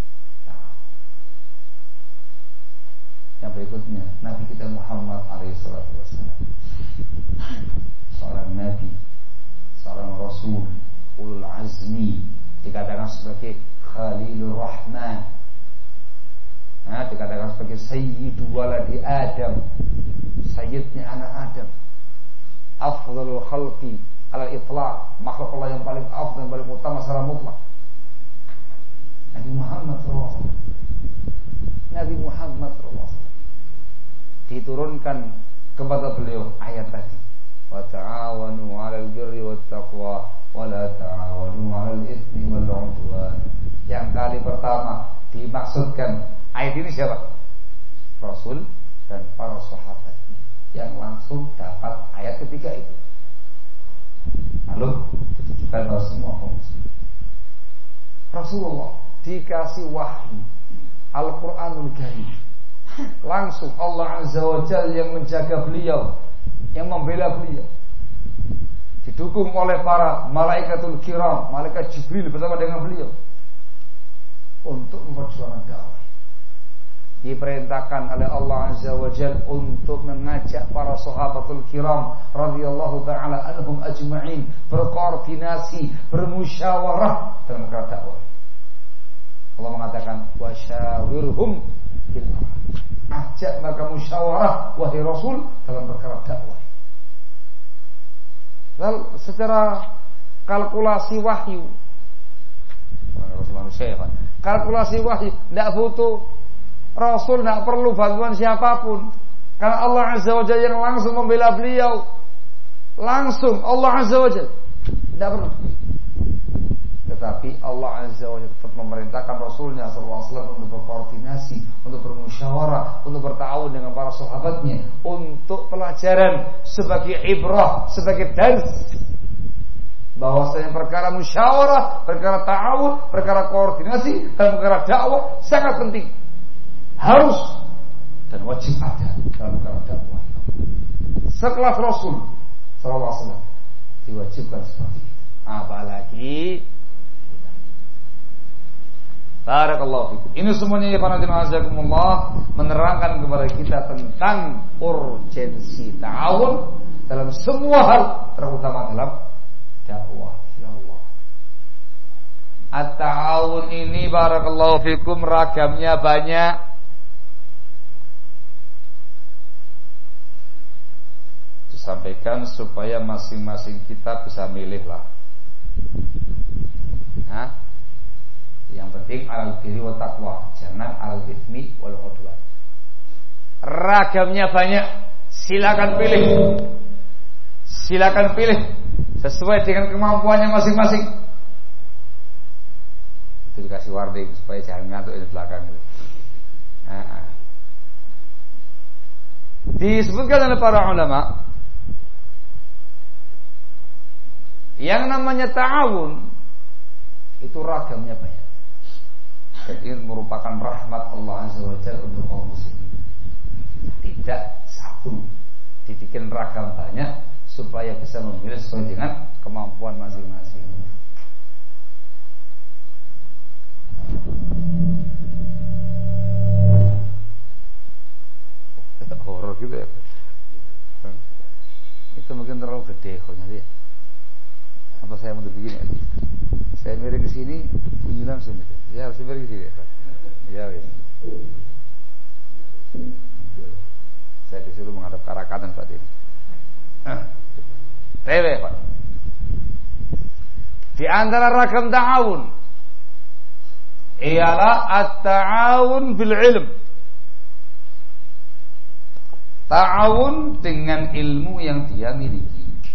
Yang berikutnya, Nabi kita Muhammad alaihi salatu wassalam, seorang nabi, seorang rasul, ulul azmi, dikatakan sebagai Khalilur Rahman. Dikatakan sebagai sayyidu waladi Adam, sayyidnya anak Adam, afdhalul khalqi ala itlaq, makhluk Allah yang paling afdal, yang paling utama secara mutlak. Nabi Muhammad SAW. Nabi Muhammad SAW diturunkan kepada beliau ayat tadi, wa ta'awanu 'alal birri wat taqwa wa la ta'awanu 'alal itsmi wal 'udwan. Yang kali pertama dimaksudkan ayat ini siapa? Rasul dan para sahabatnya yang langsung dapat ayat ketiga itu. Lalu ditujukan kepada semua kaum muslimin. Rasulullah dikasih wahyu Al-Quranul Karim, langsung Allah Azza wa Jalla yang menjaga beliau, yang membela beliau, didukung oleh para malaikatul kiram, malaikat Jibril bersama dengan beliau untuk memperjuangkan dakwah. Diperintahkan oleh Allah Azza wa Jalla untuk mengajak para sahabatul kiram radhiyallahu ta'ala anhum ajma'in berkoordinasi, bermusyawarah dalam perkara dakwah. Allah mengatakan wasyawirhum fil amr, ajak mereka musyawarah wahai Rasul dalam perkara dakwah. Lalu secara kalkulasi wahyu, kalkulasi wahyu tidak butuh Rasul, tidak perlu bantuan siapapun, karena Allah Azza wa Jalla yang langsung membela beliau. Langsung Allah Azza wa Jalla, tidak perlu. Tetapi Allah Azza wa Jalla tetap memerintahkan Rasulnya SAW untuk berkoordinasi berkoordinasi, untuk bermusyawarah, untuk bertawun dengan para sahabatnya, untuk pelajaran sebagai ibrah, sebagai dars. Bahwasanya perkara musyawarah, perkara ta'awun, perkara koordinasi dan perkara dakwah sangat penting. Harus dan wajib ada dalam perkara dakwah. Sekelas Rasul sallallahu alaihi wasallam diwajibkan seperti itu. Apalagi barakallahu fikum. Ini semuanya ya para jemaah menerangkan kepada kita tentang urgensi ta'awun dalam semua hal, terutama dalam dakwah ya Allah. At-ta'awun ini barakallahu fikum ragamnya banyak. Disampaikan supaya masing-masing kita bisa milih lah. Yang penting alal birri wa taqwa, jangan alal itsmi wal udwan. Ragamnya banyak, silakan pilih. Silakan pilih sesuai dengan kemampuannya masing-masing. Itu dikasih warning supaya jangan ngantuk di belakang itu. Disebutkan oleh para ulama, yang namanya ta'awun itu ragamnya banyak. Jadi merupakan rahmat Allah Azza wa Jalla untuk kaum muslimin. Tidak satu, dibikin ragam banyak supaya bisa memilih sesuai dengan kemampuan masing-masing. Horor gitu ya. Itu mungkin terlalu gede kok ya. Apa saya mundur begini ya? Saya miring ke sini, bunyi langsung gitu. Ya harus miring ke sini ya. Ya wis. Saya disuruh menghadap ke arah kanan saat ini. Tewe Pak. Di antara ragam ta'awun ialah at-ta'awun bil ilm. Ta'awun dengan ilmu yang dia miliki.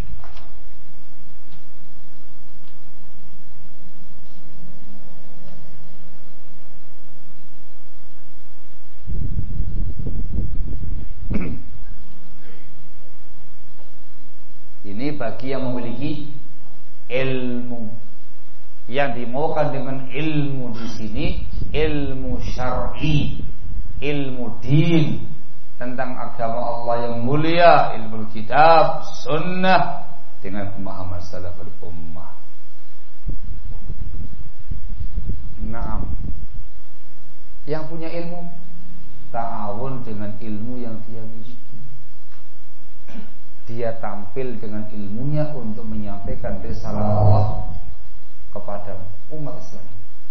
Ini bagi yang memiliki ilmu. Yang dimaukan dengan ilmu di sini ilmu syar'i, ilmu din tentang agama Allah yang mulia, ilmu kitab, sunnah dengan pemahaman salaful ummah. Naam. Yang punya ilmu ta'awun dengan ilmu yang dia miliki. Dia tampil dengan ilmunya untuk menyampaikan risalah Allah kepada umat Islam.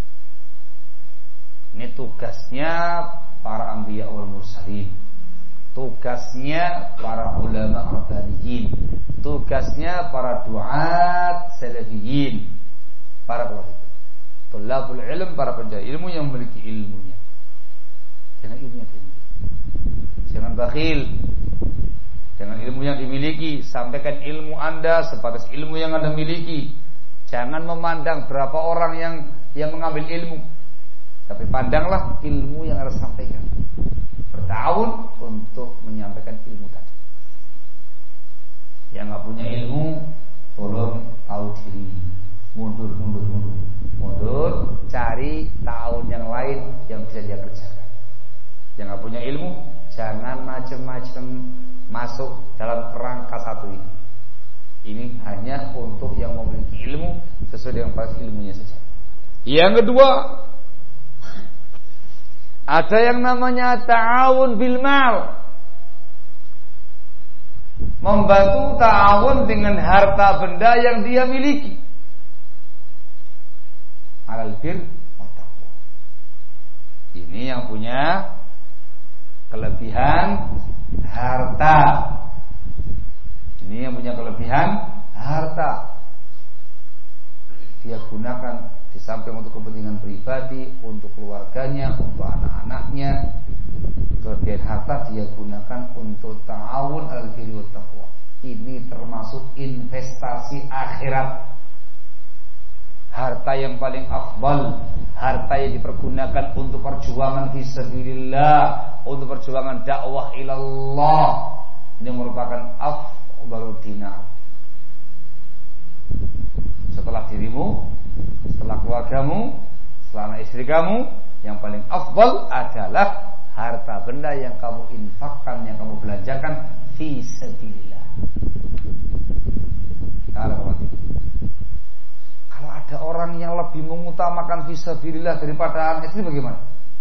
Ini tugasnya para anbiya wal mursalin, tugasnya para ulama rabbaniyin, tugasnya para duat salafiyin, para tulabul ilm, para pencari ilmu yang memiliki ilmunya. Jangan ilmunya dimiliki. Jangan bakhil dengan ilmu yang dimiliki. Sampaikan ilmu Anda sebatas ilmu yang Anda miliki. Jangan memandang berapa orang yang mengambil ilmu, tapi pandanglah ilmu yang Anda sampaikan. Bertahun untuk menyampaikan ilmu tadi. Yang nggak punya ilmu, tolong tahu diri. Mundur, cari tahun yang lain yang bisa dia kerjakan. Yang nggak punya ilmu, jangan macam-macam masuk dalam kerangka satu ini. Ini hanya untuk yang memiliki ilmu sesuai dengan batas ilmunya saja. Yang kedua, ada yang namanya ta'awun bil mal. Membantu ta'awun dengan harta benda yang dia miliki. Alal bir wa taqwa. Ini yang punya kelebihan harta. Ini yang punya kelebihan harta. Dia gunakan di samping untuk kepentingan pribadi, untuk keluarganya, untuk anak-anaknya. Kelebihan harta dia gunakan untuk ta'awun al-birri wat taqwa. Ini termasuk investasi akhirat. harta yang paling afdal, harta yang dipergunakan untuk perjuangan fisabilillah, untuk perjuangan dakwah ilallah, ini merupakan afdalud dinar. Setelah dirimu, setelah keluargamu, setelah anak istri kamu, yang paling afdal adalah harta benda yang kamu infakkan, yang kamu belanjakan fisabilillah. Kalau ada orang yang lebih mengutamakan fisabilillah daripada anak istri, bagaimana?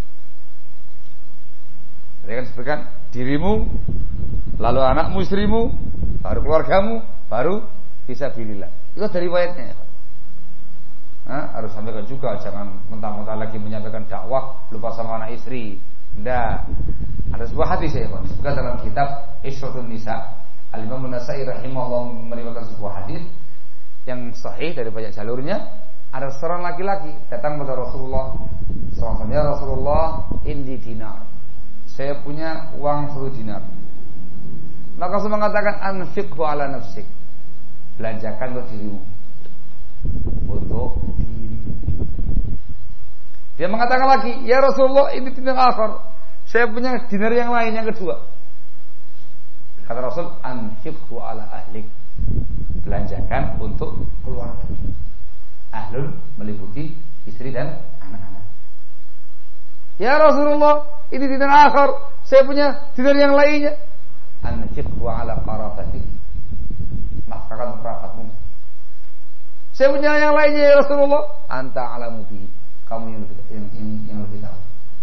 Tadi kan sebutkan dirimu, lalu anakmu, istrimu, baru keluargamu, baru fisabilillah. Itu dari riwayatnya ya. Harus sampaikan juga, jangan mentah-mentah lagi menyampaikan dakwah lupa sama anak istri. Tidak. Ada sebuah hadis ya, disebutkan dalam kitab Isyratun Nisa. Al-Imam An-Nasa'i rahimahullah meriwayatkan sebuah hadis yang sahih dari banyak jalurnya. Ada seorang laki-laki datang kepada Rasulullah SAW. Ya Rasulullah, indi dinar. Saya punya uang 1 dinar. Maka Rasul mengatakan, anfiqhu ala nafsik. Belanjakan untuk dirimu. Untuk dirimu. Dia mengatakan lagi, ya Rasulullah, ini dinar akhar. Saya punya dinar yang lain, yang kedua. Kata Rasul, anfiqhu ala ahlik. Belanjakan untuk keluarga. Ahlun meliputi istri dan anak-anak. Ya Rasulullah, ini dinar akhar. Saya punya dinar yang lainnya. Anfiqhu ala qarabatik. Nafkahkan kerabatmu. Saya punya yang lainnya ya Rasulullah. Anta alamu bihi. Kamu yang lebih tahu.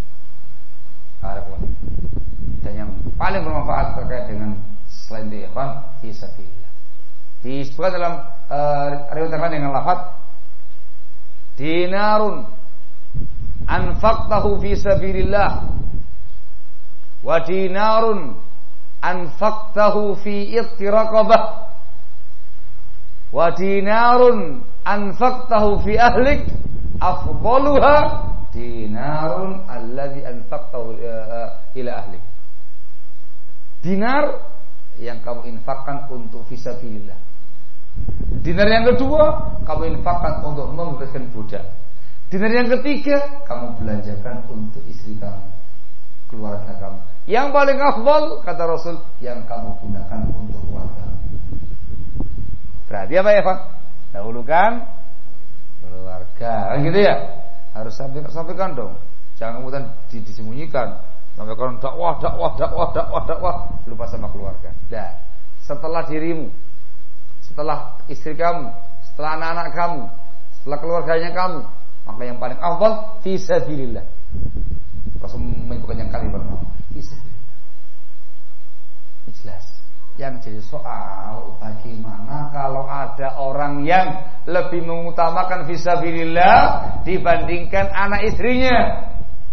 Dan yang paling bermanfaat terkait dengan selain itu ikhwan fisabilillah. Disebutkan dalam riwayat dengan lafaz dinarun anfaqtahu fisabilillah wa dinarun anfaqtahu fi ittiraqabah wa dinarun anfaqtahu fi ahlik afdaluha dinarun alladhi anfaqtahu ila ahlik. Dinar yang kamu infakkan untuk fisabilillah. Dinar yang kedua kamu infakkan untuk memberikan budak. Dinar yang ketiga kamu belanjakan untuk istri kamu, keluarga kamu. Yang paling afdal kata Rasul yang kamu gunakan untuk keluarga. Berarti apa ya Pak? Dahulukan keluarga, kan gitu ya? Harus sampaikan dong. Jangan kemudian disembunyikan. Sampaikan dakwah, lupa sama keluarga. Dah. Setelah dirimu, setelah istri kamu, setelah anak-anak kamu, setelah keluarganya kamu, maka yang paling afdal fisabilillah. Rasul menyebutkan yang kali pertama fisabilillah. Jelas. Yang jadi soal, bagaimana kalau ada orang yang lebih mengutamakan fisabilillah dibandingkan anak istrinya?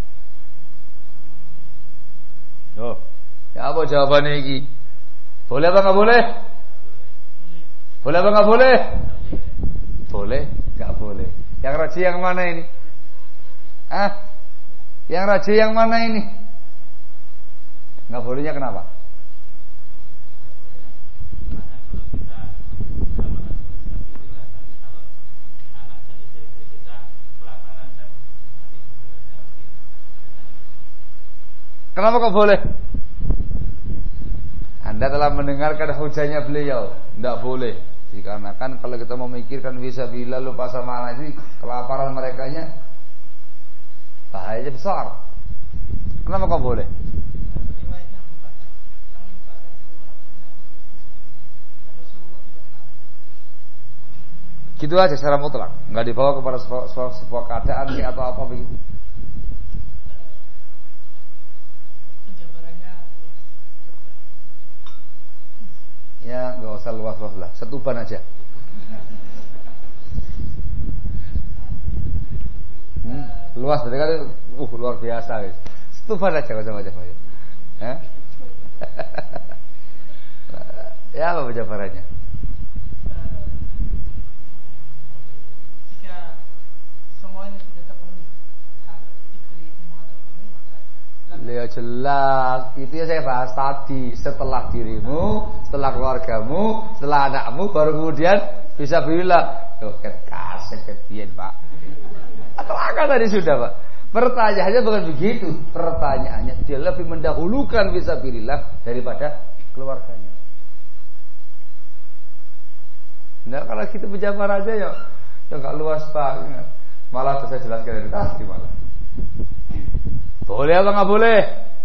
Oh, ya apa jawabannya ini? Boleh apa nggak boleh? Boleh apa nggak boleh? Boleh, nggak boleh. Yang rajin yang mana ini? Yang rajin yang mana ini? Nggak bolehnya kenapa? Kenapa kok boleh? Anda telah mendengarkan hujahnya beliau. Tidak boleh. Dikarenakan kalau kita memikirkan fisabilillah lupa sama anak itu, kelaparan merekanya bahayanya besar. Kenapa kok boleh? Gitu aja secara mutlak, nggak dibawa kepada sebuah keadaan atau apa begitu. Ya nggak usah luas-luas lah, setuban aja. Luas berarti kan luar biasa guys. Setuban aja macam-macam aja. Ya apa jawabannya? Jika semuanya sudah terpenuhi, hak istri semua terpenuhi, maka Ya jelas, itu yang saya bahas tadi. Setelah dirimu, setelah keluargamu, setelah anakmu, baru kemudian bisa bilang, ket kaset ketian Pak. Atau akan tadi sudah Pak. Pertanyaannya bukan begitu. Pertanyaannya dia lebih mendahulukan fisabilillah daripada keluarganya. Nah kalau kita pejabat aja ya nggak luas banget. Malah saya jelaskan dari tadi malah. Boleh apa nggak boleh?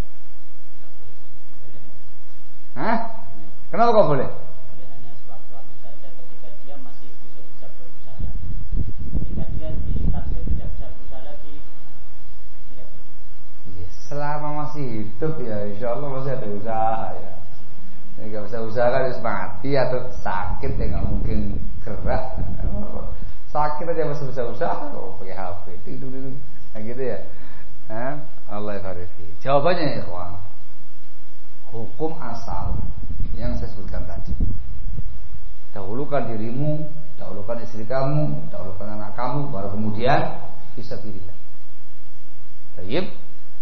Hah? Kenapa kok boleh? Hanya sewaktu-waktu saja ketika dia masih bisa berusaha. Ketika dia ditaksir tidak bisa berusaha lagi, tidak boleh. Selama masih hidup ya, insya Allah masih ada usaha ya. Nggak bisa usaha kan harus mati atau sakit ya nggak mungkin gerak. Sakit aja masih bisa usaha. Oh pakai HP, tidur, nah gitu ya. Allah yafarifi. Jawabannya ya ikhwan, hukum asal yang saya sebutkan tadi. Dahulukan dirimu, dahulukan istri kamu, dahulukan anak kamu, baru kemudian fisabilillah. Baik.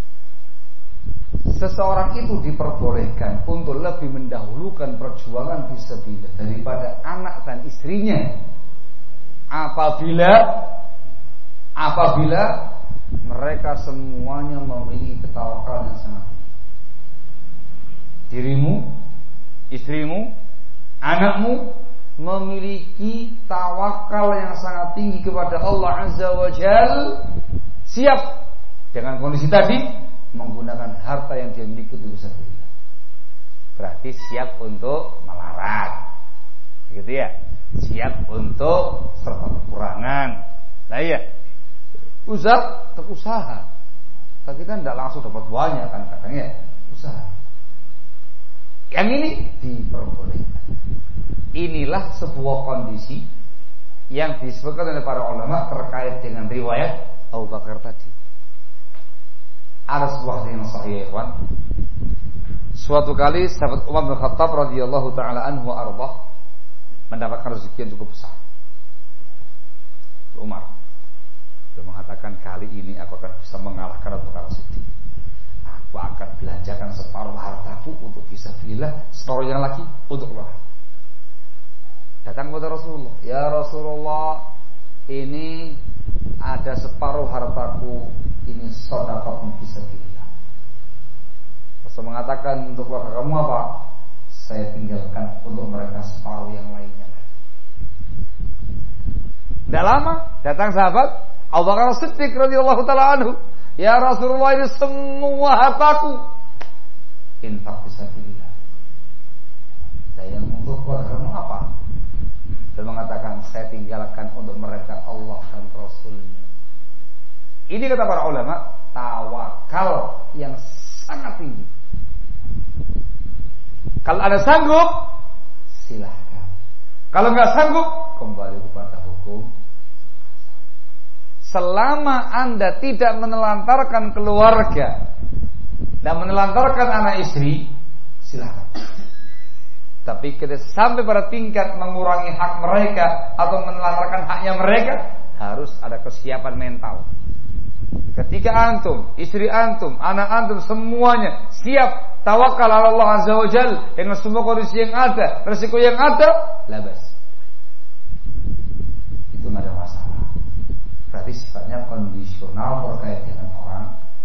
Seseorang itu diperbolehkan untuk lebih mendahulukan perjuangan fisabilillah daripada anak dan istrinya apabila mereka semuanya memiliki ketawakalan yang sangat tinggi. Dirimu, istrimu, anakmu memiliki tawakal yang sangat tinggi kepada Allah Azza wa Jal, siap dengan kondisi tadi menggunakan harta yang dia miliki untuk fisabilillah. Berarti siap untuk melarat, gitu ya. Siap untuk serta kekurangan. Nah iya, usaha, tapi kan tidak langsung dapat banyak kan kadangnya usaha. Yang ini diperbolehkan. Inilah sebuah kondisi yang disebutkan oleh para ulama terkait dengan riwayat Abu Bakar tadi. Ada sebuah yang sahih, ikhwan. Suatu kali sahabat Umar bin Khattab radhiyallahu taala anhu arba mendapatkan rezeki yang cukup besar. Umar mengatakan kali ini aku akan bisa mengalahkan Abu Bakar Siddiq. Aku akan belanjakan separuh hartaku untuk fisabilillah, separuh yang lagi untuk Allah. Datang kepada Rasulullah, ya Rasulullah, ini ada separuh hartaku, ini sedekah fisabilillah. Rasul mengatakan untuk keluarga kamu apa? Saya tinggalkan untuk mereka separuh yang lainnya. Tidak lama datang sahabat Abu Bakar Siddiq radhiyallahu taala anhu, ya Rasulullah, ini semua hartaku infak fisabilillah. Dan yang untuk keluarga kamu apa? Dan mengatakan saya tinggalkan untuk mereka Allah dan Rasulnya. Ini kata para ulama tawakal yang sangat tinggi. Kalau Anda sanggup, silahkan. Kalau nggak sanggup, kembali kepada hukum. Selama Anda tidak menelantarkan keluarga dan menelantarkan anak istri, silahkan. Tapi ketika sampai pada tingkat mengurangi hak mereka atau menelantarkan haknya mereka, harus ada kesiapan mental. Ketika antum, istri antum, anak antum semuanya siap tawakal ala Allah Azza wa Jalla dengan semua kondisi yang ada, resiko yang ada, labas. Itu tidak ada masalah. Berarti sifatnya kondisional terkait dengan orang.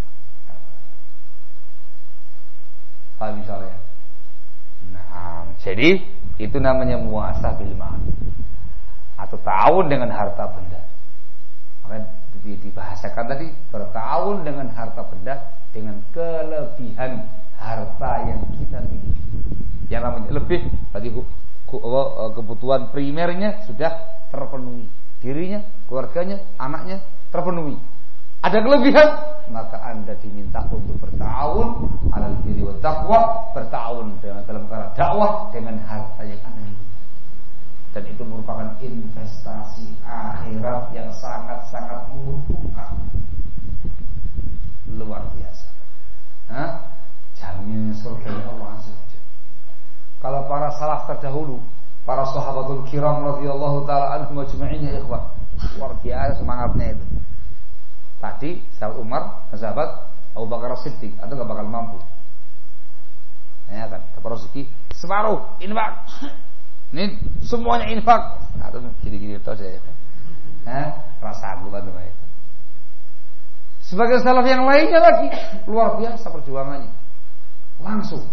Paham misalnya? Nah, jadi itu namanya muasah bil mal atau ta'awun dengan harta benda. Maka dibahasakan tadi berta'awun dengan harta benda dengan kelebihan harta yang kita miliki. Yang namanya lebih tadi kebutuhan primernya sudah terpenuhi, dirinya, keluarganya, anaknya terpenuhi. Ada kelebihan, maka Anda diminta untuk berta'awun alal birri wat taqwa, berta'awun dalam perkara dakwah dengan harta yang Anda miliki. Dan itu merupakan investasi akhirat yang sangat-sangat menguntungkan, luar biasa. Jamin surga Allah Azza wa Jalla. Kalau para salaf terdahulu, para sahabatul kiram radhiyallahu taala anhum ajma'in, ya ikhwan, luar biasa semangatnya itu. Tadi sahabat Umar, sahabat Abu Bakar Siddiq atau nggak bakal mampu. Ya kan, dapat rezeki separuh infak. Ini semuanya infak. Atau gini-gini terus ya. Rasa aku kan teman. Sebagai salaf yang lainnya lagi luar biasa perjuangannya. Langsung.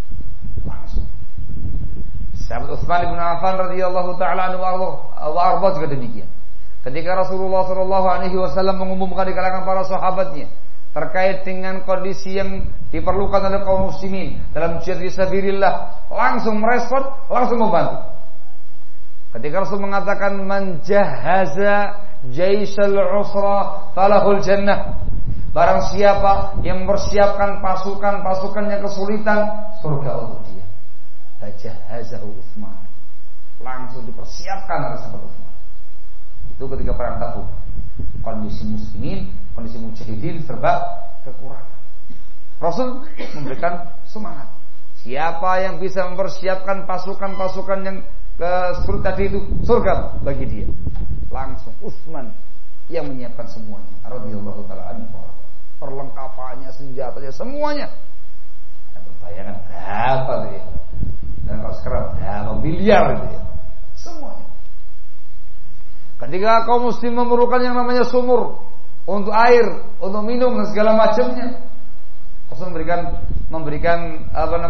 Sahabat Utsman bin Affan radhiyallahu taala anhu wa arba juga demikian. Ketika Rasulullah sallallahu alaihi wasallam mengumumkan di kalangan para sahabatnya terkait dengan kondisi yang diperlukan oleh kaum muslimin dalam jihad fisabilillah, langsung merespon, langsung membantu. Ketika Rasul mengatakan man jahaza jaisal usra falahul jannah, barang siapa yang mempersiapkan pasukan yang kesulitan, surga untuk dia. Jahazahu Utsman, langsung dipersiapkan oleh sahabat Utsman. Itu ketika perang Tabuk, kondisi muslimin, kondisi mujahidin serba kekurangan. Rasul memberikan semangat. Siapa yang bisa mempersiapkan pasukan yang kesulitan tadi itu, surga bagi dia. Langsung Utsman yang menyiapkan semuanya. Radhiyallahu taala anhu. Perlengkapannya, senjatanya, semuanya. Bayangan berapa tuh ya? Dan kalau sekarang berapa miliar itu ya? Semuanya. Ketika kaum muslim memerlukan yang namanya sumur untuk air, untuk minum dan segala macamnya, Rasul memberikan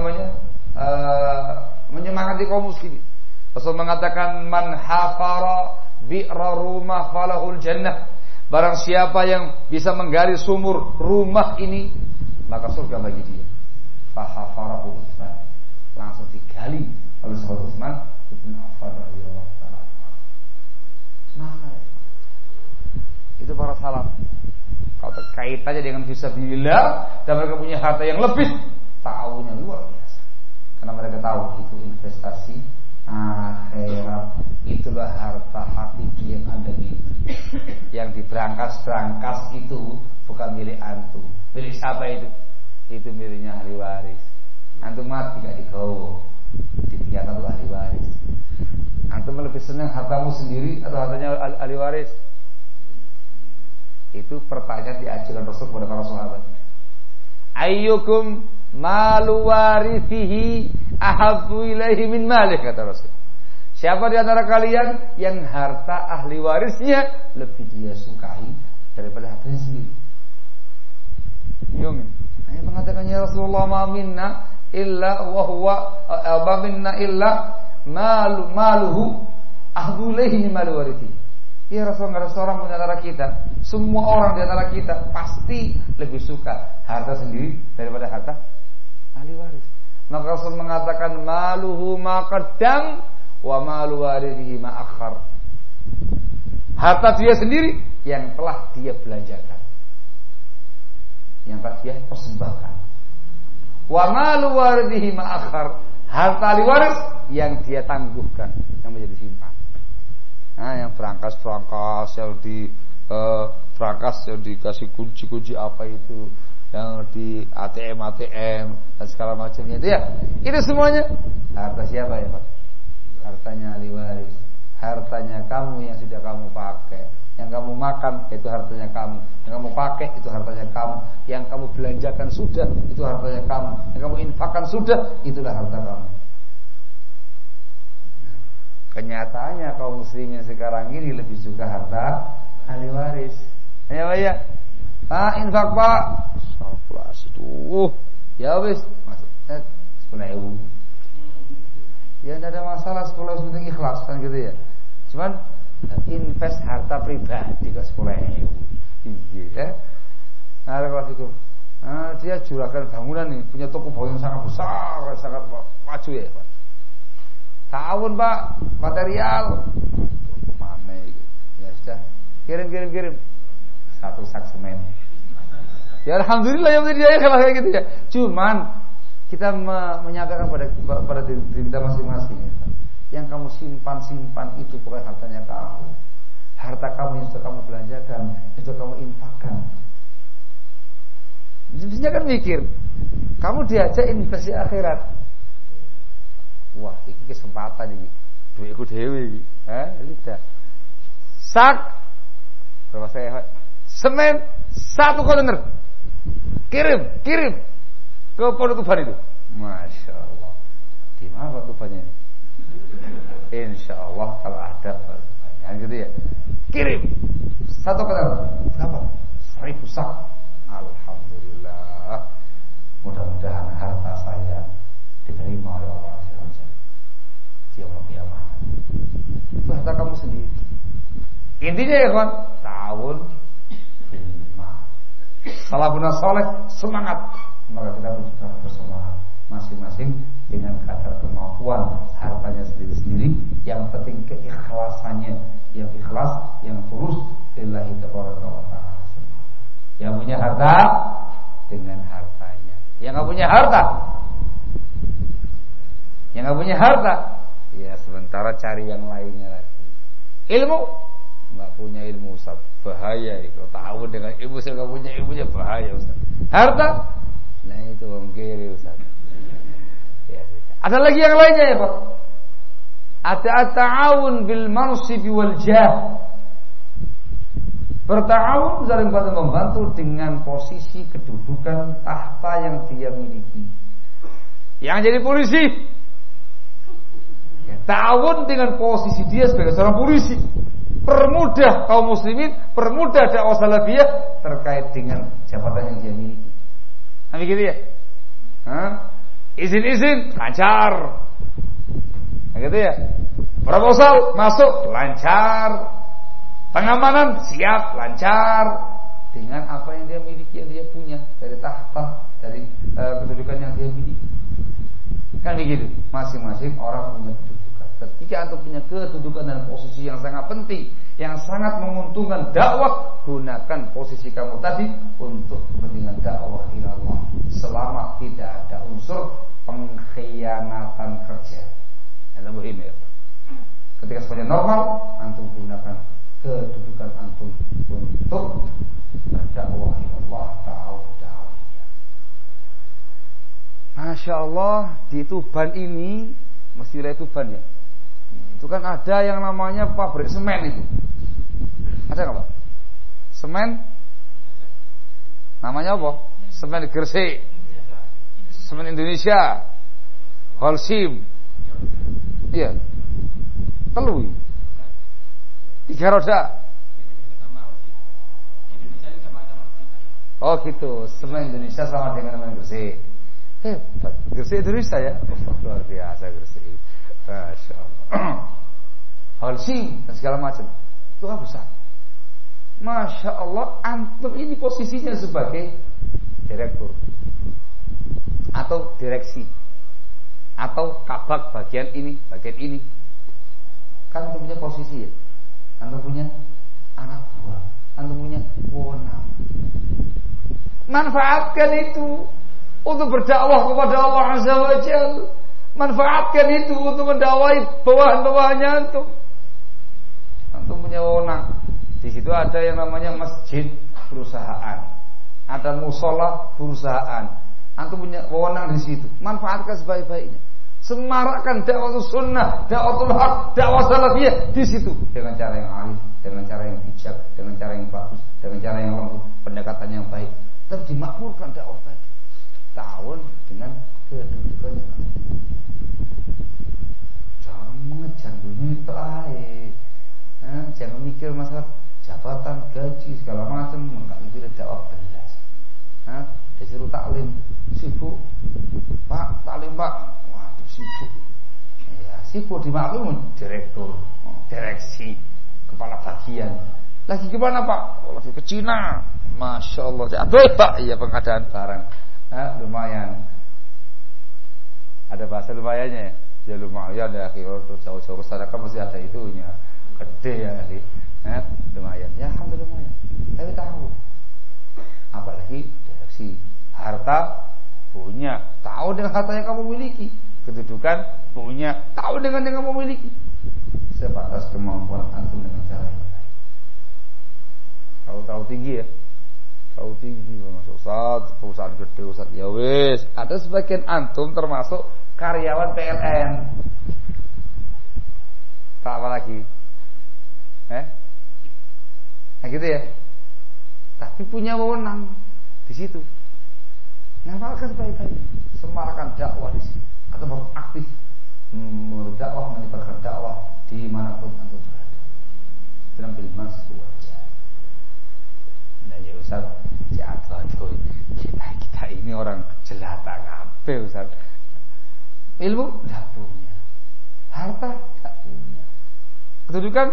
menyemangati kaum muslimin. Rasul mengatakan man hafara bi'ra rumah falahul jannah. Barang siapa yang bisa menggali sumur rumah ini, maka surga bagi dia. Fahafarahu Utsman, langsung digali oleh sahabat Utsman bin Affan radhiyallahu taala. Semangat. Itu para salaf. Kalau terkaitannya dengan fisabilillah dan mereka punya harta yang lebih, tahunya luar biasa. Karena mereka tahu itu investasi akhirat, itulah harta hakiki yang ada di yang diberangkas itu bukan milik antum. Milik siapa itu? Itu miliknya ahli waris. Antum mati gak digawa, ditinggalkan untuk ahli waris. Antum lebih senang hartamu sendiri atau hartanya ahli waris? Itu pertanyaan diajukan Rasul kepada para sahabatnya. Ayyukum malu warithihi ahabbu ilaihi min malih, kata Rasul. Siapa di antara kalian yang harta ahli warisnya lebih dia sukai daripada hartanya sendiri? Yumin. Saya mengatakan ya Rasulullah ma minna illa wa huwa minna illa maluhu ahabbu ilaihi min mali warithi. Ya Rasul, enggak ada seorang pun di antara kita, semua orang di antara kita pasti lebih suka harta sendiri daripada harta ahli waris. Maka Rasul mengatakan maluhu ma qaddam wa malu warithihi ma akhar. Harta dia sendiri yang telah dia belanjakan, yang telah dia persembahkan. Wa malu warithihi ma akhar. Harta ahli waris yang dia tangguhkan, yang menjadi simpan. Nah, yang berangkas yang di berangkas yang dikasih kunci apa itu, yang di ATM dan segala macamnya itu ya. Itu semuanya harta siapa ya Pak? Hartanya ahli waris. Hartanya kamu yang sudah kamu pakai. Yang kamu makan itu hartanya kamu. Yang kamu pakai itu hartanya kamu. Yang kamu belanjakan sudah itu hartanya kamu. Yang kamu infakkan sudah itulah harta kamu. Kenyataannya kaum muslimin sekarang ini lebih suka harta ahli waris. Ya Pak ya. Infak Pak. Salah itu. Ya wis, masuk 10.000. Ya tidak ada masalah 10.000 penting ikhlas kan gitu ya. Cuman invest harta pribadi ke 10.000. Iya. Dia juragan bangunan nih, punya toko bangunan sangat besar, sangat maju ya Pak. Tahun Pak, material mana gitu. Ya sudah, kirim 1 sak semen. Ya alhamdulillah ya dia kalau kayak gitu ya. Cuman kita menyampaikan pada diri kita masing-masing ya. Yang kamu simpan itu bukan hartanya kamu. Harta kamu yang sudah kamu belanjakan, yang sudah kamu infakkan. Biasanya kan mikir, kamu diajak investasi akhirat. Wah, ini kesempatan ini. Duitku dewe iki. Lidah. Sak berapa saya? Semen 1 kontainer. Kirim ke Pondok Tuban itu. Masya Allah. Di mana Pondok Tubannya ini? Insya Allah kalau ada Pondok Tubannya gitu ya. Kirim. Satu kata berapa? 1000 sak. Alhamdulillah. Mudah-mudahan harta saya diterima oleh Allah SWT. Dia lebih amanah. Itu harta kamu sendiri. Intinya ya kawan, tahun 5. Salafun saleh semangat. Maka kita juga bersemangat masing-masing dengan kadar kemampuan hartanya sendiri-sendiri. Yang penting keikhlasannya, yang ikhlas, yang tulus lillahi tabaraka wa ta'ala. Yang punya harta dengan hartanya. Yang enggak punya harta, ya sementara cari yang lainnya lagi. Ilmu enggak punya ilmu, Ustaz, bahaya. Kalau tahu dengan ilmu saya enggak punya ilmunya bahaya, Ustaz. Harta, nah itu wong kiri, Ustaz. Ya, ada lagi yang lainnya ya, Pak. Ada at-ta'awun bil mansibi wal jah. Berta'awun saling bantu membantu dengan posisi kedudukan tahta yang dia miliki. Yang jadi polisi, ya, ta'awun dengan posisi dia sebagai seorang polisi. Permudah kaum muslimin, permudah dakwah salafiyah terkait dengan jabatan yang dia miliki. Nah begitu ya. Izin-izin lancar. Nah gitu ya. Proposal masuk lancar. Pengamanan siap, lancar. Dengan apa yang dia miliki, yang dia punya. Dari tahta, dari kedudukan yang dia miliki. Kan begitu. Masing-masing orang punya kedudukan. Ketika antum punya kedudukan dan posisi yang sangat penting, yang sangat menguntungkan dakwah, gunakan posisi kamu tadi untuk kepentingan dakwah ilallah. Selama tidak ada unsur pengkhianatan kerja. Itu muhim ya. Ketika semuanya normal, antum gunakan kedudukan antum untuk berdakwah ilallah ta'ala. Masya Allah, di Tuban ini, mesti wilayah Tuban ya, itu kan ada yang namanya pabrik semen itu. Ada nggak Pak? Semen, namanya apa? Semen Gresik, Semen Indonesia, Holcim, iya, Telui, 3 roda. Oh gitu, Semen Indonesia sama dengan Semen Gresik. Hebat, Gresik Indonesia ya. Luar biasa Gresik. Masya Allah. Holcim dan segala macam. Itu kan besar. Masya Allah, antum ini posisinya sebagai direktur atau direksi atau kabak bagian ini, kan antum punya posisi ya, antum punya anak buah, antum punya wewenang. Manfaatkan itu untuk berdakwah kepada Allah Azza wa Jalla. Manfaatkan itu untuk mendakwai bawahan-bawahannya antum. Antum punya wewenang. Di situ ada yang namanya masjid perusahaan, ada musola perusahaan. Antum punya wewenang di situ. Manfaatkan sebaik-baiknya. Semarakkan dakwah sunnah, dakwah haq, dakwah salafiyah di situ dengan cara yang arif, dengan cara yang bijak, dengan cara yang bagus, dengan cara yang lembut, pendekatan yang baik. Dan dimakmurkan dakwah tadi. Tahun dengan kedudukannya. Jangan mengejar dunia itu jangan mikir masalah jabatan, gaji, segala macam. Enggak mikir dakwah belas. Disuruh taklim, sibuk. Pak, taklim Pak. Waduh sibuk. Ya, sibuk dimaklum direktur, direksi, kepala bagian. Lagi gimana Pak? Oh, lagi ke Cina. Masya Allah. Aduh Pak, iya pengadaan barang. Lumayan. Ada bahasa lumayannya ya? Ya lumayan ya akhirnya untuk jauh-jauh kesana kan masih ada itunya. Gede ya sih. Lumayan. Ya alhamdulillah lumayan. Tapi tahu. Apalagi direksi, harta punya, tahu dengan harta yang kamu miliki, kedudukan punya, tahu dengan yang kamu miliki. Sebatas kemampuan antum dengan cara yang baik. Tahu tinggi ya. Tahu tinggi masuk Ustaz, perusahaan gede Ustaz. Ya wis, ada sebagian antum termasuk karyawan PLN. Tak apa lagi. Nah gitu ya. Tapi punya wewenang. Di situ. Ngapalkan baik-baik. Semarkan dakwah di sini. Atau beraktif berdakwah, menyebarkan dakwah dimanapun antum berada. Dalam bilmas wajah. Nah ya Ustaz, jatuh kita ini orang jelata kabeh Ustaz. Ilmu tidak punya, harta tidak punya, kedudukan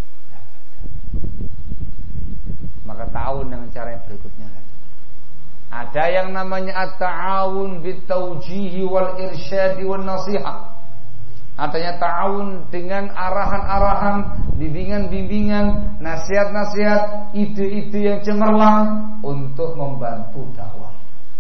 maka ta'awun dengan cara yang berikutnya lagi. Ada yang namanya at-ta'awun bit-taujihi wal irsyadi wan nasihat. Artinya ta'awun dengan arahan-arahan, bimbingan-bimbingan, nasihat-nasihat, ide-ide yang cemerlang untuk membantu dakwah.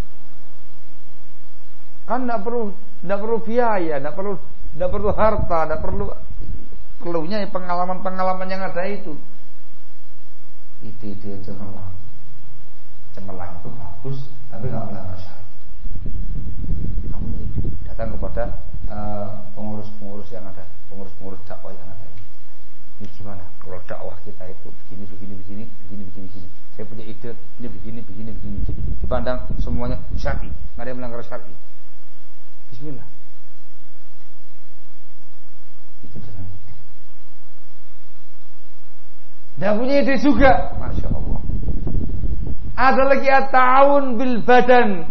Kan tidak perlu biaya, tidak perlu harta, tidak perlunya pengalaman-pengalaman yang ada itu. Ide-ide yang cemerlang. Cemerlang itu bagus, tapi nggak melanggar syariat. Kamu datang kepada pengurus-pengurus yang ada, pengurus dakwah yang ada ini. Ini gimana? Kalau dakwah kita itu begini. Saya punya ide, ini begini. Dipandang semuanya syar'i, nggak ada yang melanggar syar'i. Bismillah. Itu jangan. Dia punya ide juga, masya Allah. Ada lagi at-ta'awun bil badan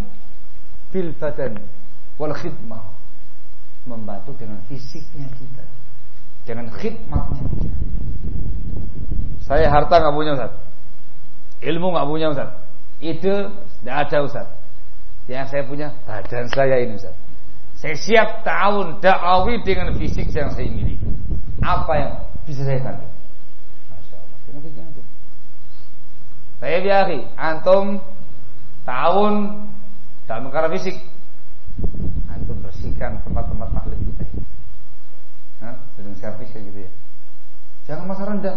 wal khidmah, membantu dengan fisiknya kita, dengan khidmatnya kita. Saya harta nggak punya Ustaz, ilmu nggak punya Ustaz, ide tidak ada Ustaz. Yang saya punya badan saya ini Ustaz. Saya siap ta'awun da'awi dengan fisik yang saya miliki. Apa yang bisa saya bantu? Masya Allah. Dengan fisik antum. Saya biari, antum ta'awun dalam perkara fisik. Antum bersihkan tempat-tempat taklim kita ini. Dengan servis kayak gitu ya. Jangan masa rendah.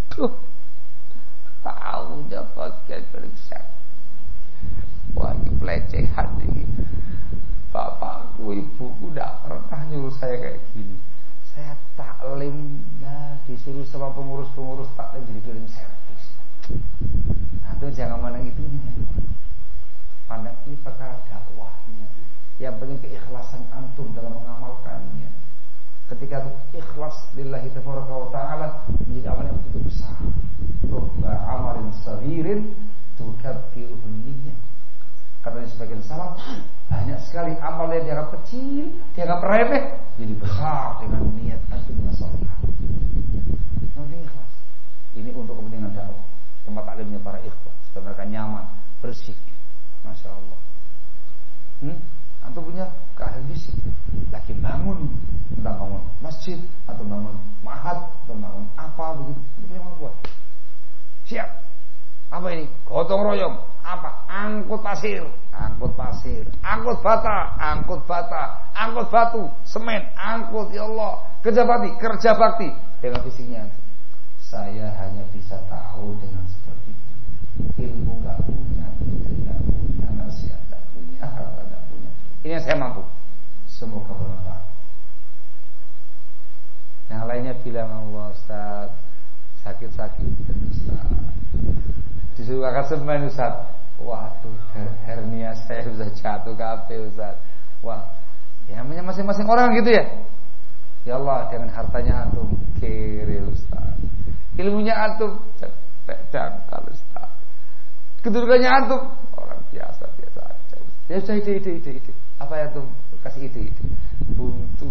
Tahu dapatkan periksa. Wah, ini pelecehan ini. Bapakku, ibuku tidak pernah nyuruh saya kayak gini. Saya taklim, disuruh sama pengurus taklim jadi kirim servis. Antum jangan pandang itu nih. Pandang ini perkara dakwahnya. Yang penting keikhlasan antum dalam mengamalkannya. Ketika ikhlas lillahi tabaraka wa ta'ala, menjadi amal yang begitu besar. Rubba amalin saghirin tukabbiruhun niyyah. Katanya sebagian salaf, banyak sekali amal yang dianggap kecil, dianggap remeh, jadi besar dengan niat antum dengan salihah. Nanti ikhlas. Ini untuk kepentingan dakwah. Tempat taklimnya para ikhwah, supaya mereka nyaman, bersih. Masya Allah. Antum punya keahlian fisik, lagi bangun masjid atau bangun ma'had atau bangun apa begitu, itu yang buat. Siap. Apa ini? Gotong royong. Apa? Angkut pasir, angkut bata, angkut batu, semen, angkut, ya Allah, kerja bakti dengan fisiknya. Saya hanya bisa tahu dengan seperti itu. Ilmu nggak punya, nasihat nggak punya, harta nggak punya. Ini yang saya mampu. Semoga bermanfaat. Yang lainnya bilang Allah Ustaz, sakit Ustaz. Disuruh angkat semen Ustaz. Waduh, hernia saya bisa jatuh kafe Ustaz. Wah, ya namanya masing-masing orang gitu ya. Ya Allah, dengan hartanya antum kiri Ustaz. Ilmunya antum dangkal Ustaz. Kedudukannya antum orang biasa aja. Ya saya ide. Apa yang antum kasih ide? Buntu.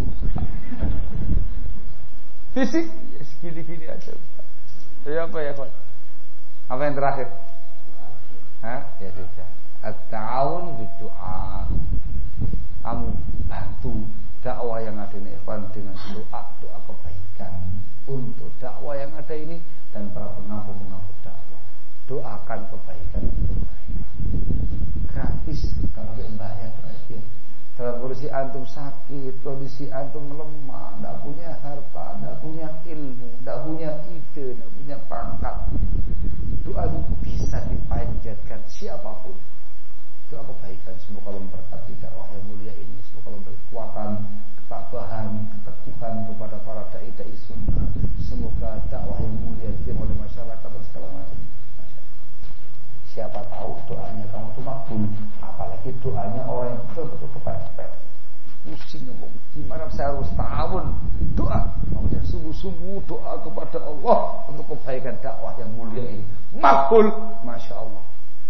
Fisik ya segini-gini aja Ustaz. Ya apa ya Pak? Apa yang terakhir? Ya sudah. At-ta'awun bid-du'a. Kamu bantu dakwah yang ada ini dengan doa kebaikan untuk dakwah yang ada ini dan para pengampu dakwah. Doakan kebaikan untuk mereka. Gratis, kalau bayar gratis. Dalam kondisi antum sakit, kondisi antum lemah, tidak punya harta, tidak punya ilmu, tidak punya ide, tidak punya pangkat, doa itu bisa dipanjatkan siapapun. Doa kebaikan, semoga Allah memberkati dakwah yang mulia ini, semoga Allah memberi kekuatan, ketabahan, keteguhan kepada para dai sunnah. Semoga dakwah yang mulia diterima oleh masyarakat dan segala macam. Siapa tahu doanya kamu tuh saya harus tahun doa, kemudian sungguh-sungguh doa kepada Allah untuk kebaikan dakwah yang mulia ini. Makbul, masya Allah.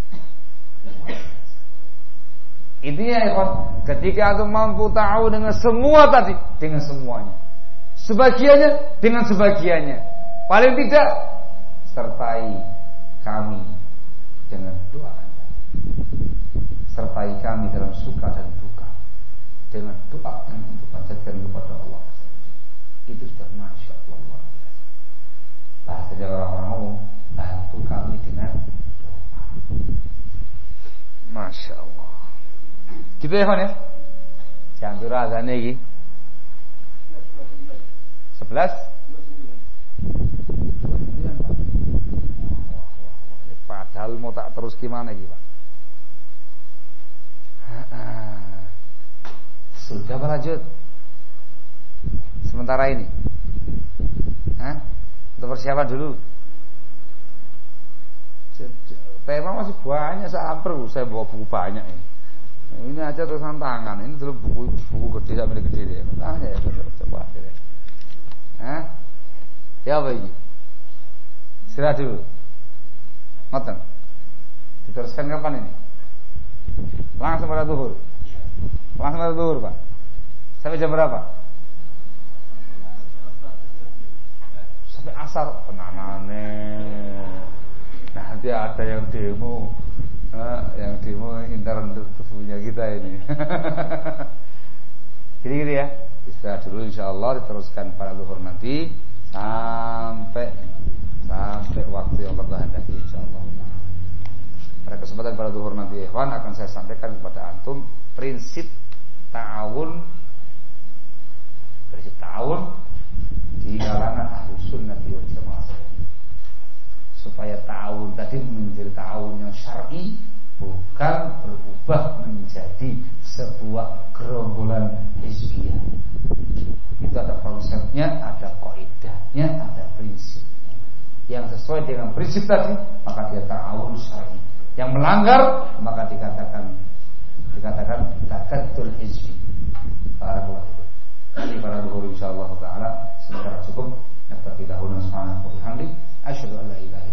Intinya ikhwan, ketika antum mampu tahu dengan semua tadi, dengan semuanya, sebagiannya dengan sebagiannya, paling tidak sertai kami dengan doa Anda, sertai kami dalam suka dan duka dengan doa yang untuk panjatkan kepada Allah. Itu sudah masya Allah. Bahasanya orang-orang umum, bantu kami dengan doa. Masya Allah. Gitu ya kawan ya. Jangan azannya lagi 11 padahal mau tak terus gimana gitu Pak. Sudah Pak, lanjut sementara ini. Untuk persiapan dulu. Tema masih banyak, saya bawa buku banyak ini. Ini aja tulisan tangan, ini dulu buku gede sampai gede deh. Tanya ya, coba deh. Ya apa ini? Istirahat dulu. Ngoten. Diteruskan kapan ini? Langsung pada zuhur. Langsung pada zuhur, Pak. Sampai jam berapa? Sampai asar. Tenanane. Nanti ada yang demo. Yang demo internet punya kita ini. Gini-gini ya. Istirahat dulu insyaallah, diteruskan pada zuhur nanti sampai waktu yang Allah kehendaki insyaallah. Pada kesempatan pada zuhur nanti ikhwan akan saya sampaikan kepada antum prinsip ta'awun di kalangan Ahlus Sunnah wal Jamaah, supaya ta'awun tadi menjadi ta'awun yang syar'i, bukan berubah menjadi sebuah gerombolan hizbiyah. Itu ada konsepnya, ada kaidahnya, ada prinsipnya. Yang sesuai dengan prinsip tadi maka dia ta'awun syar'i. Yang melanggar maka dikatakan takatul hizbi. Barakallahu. Nanti pada zuhur insyaallah taala sementara cukup. Naktafi dahuna subhanahu wa bihamdi asyhadu an la ilaha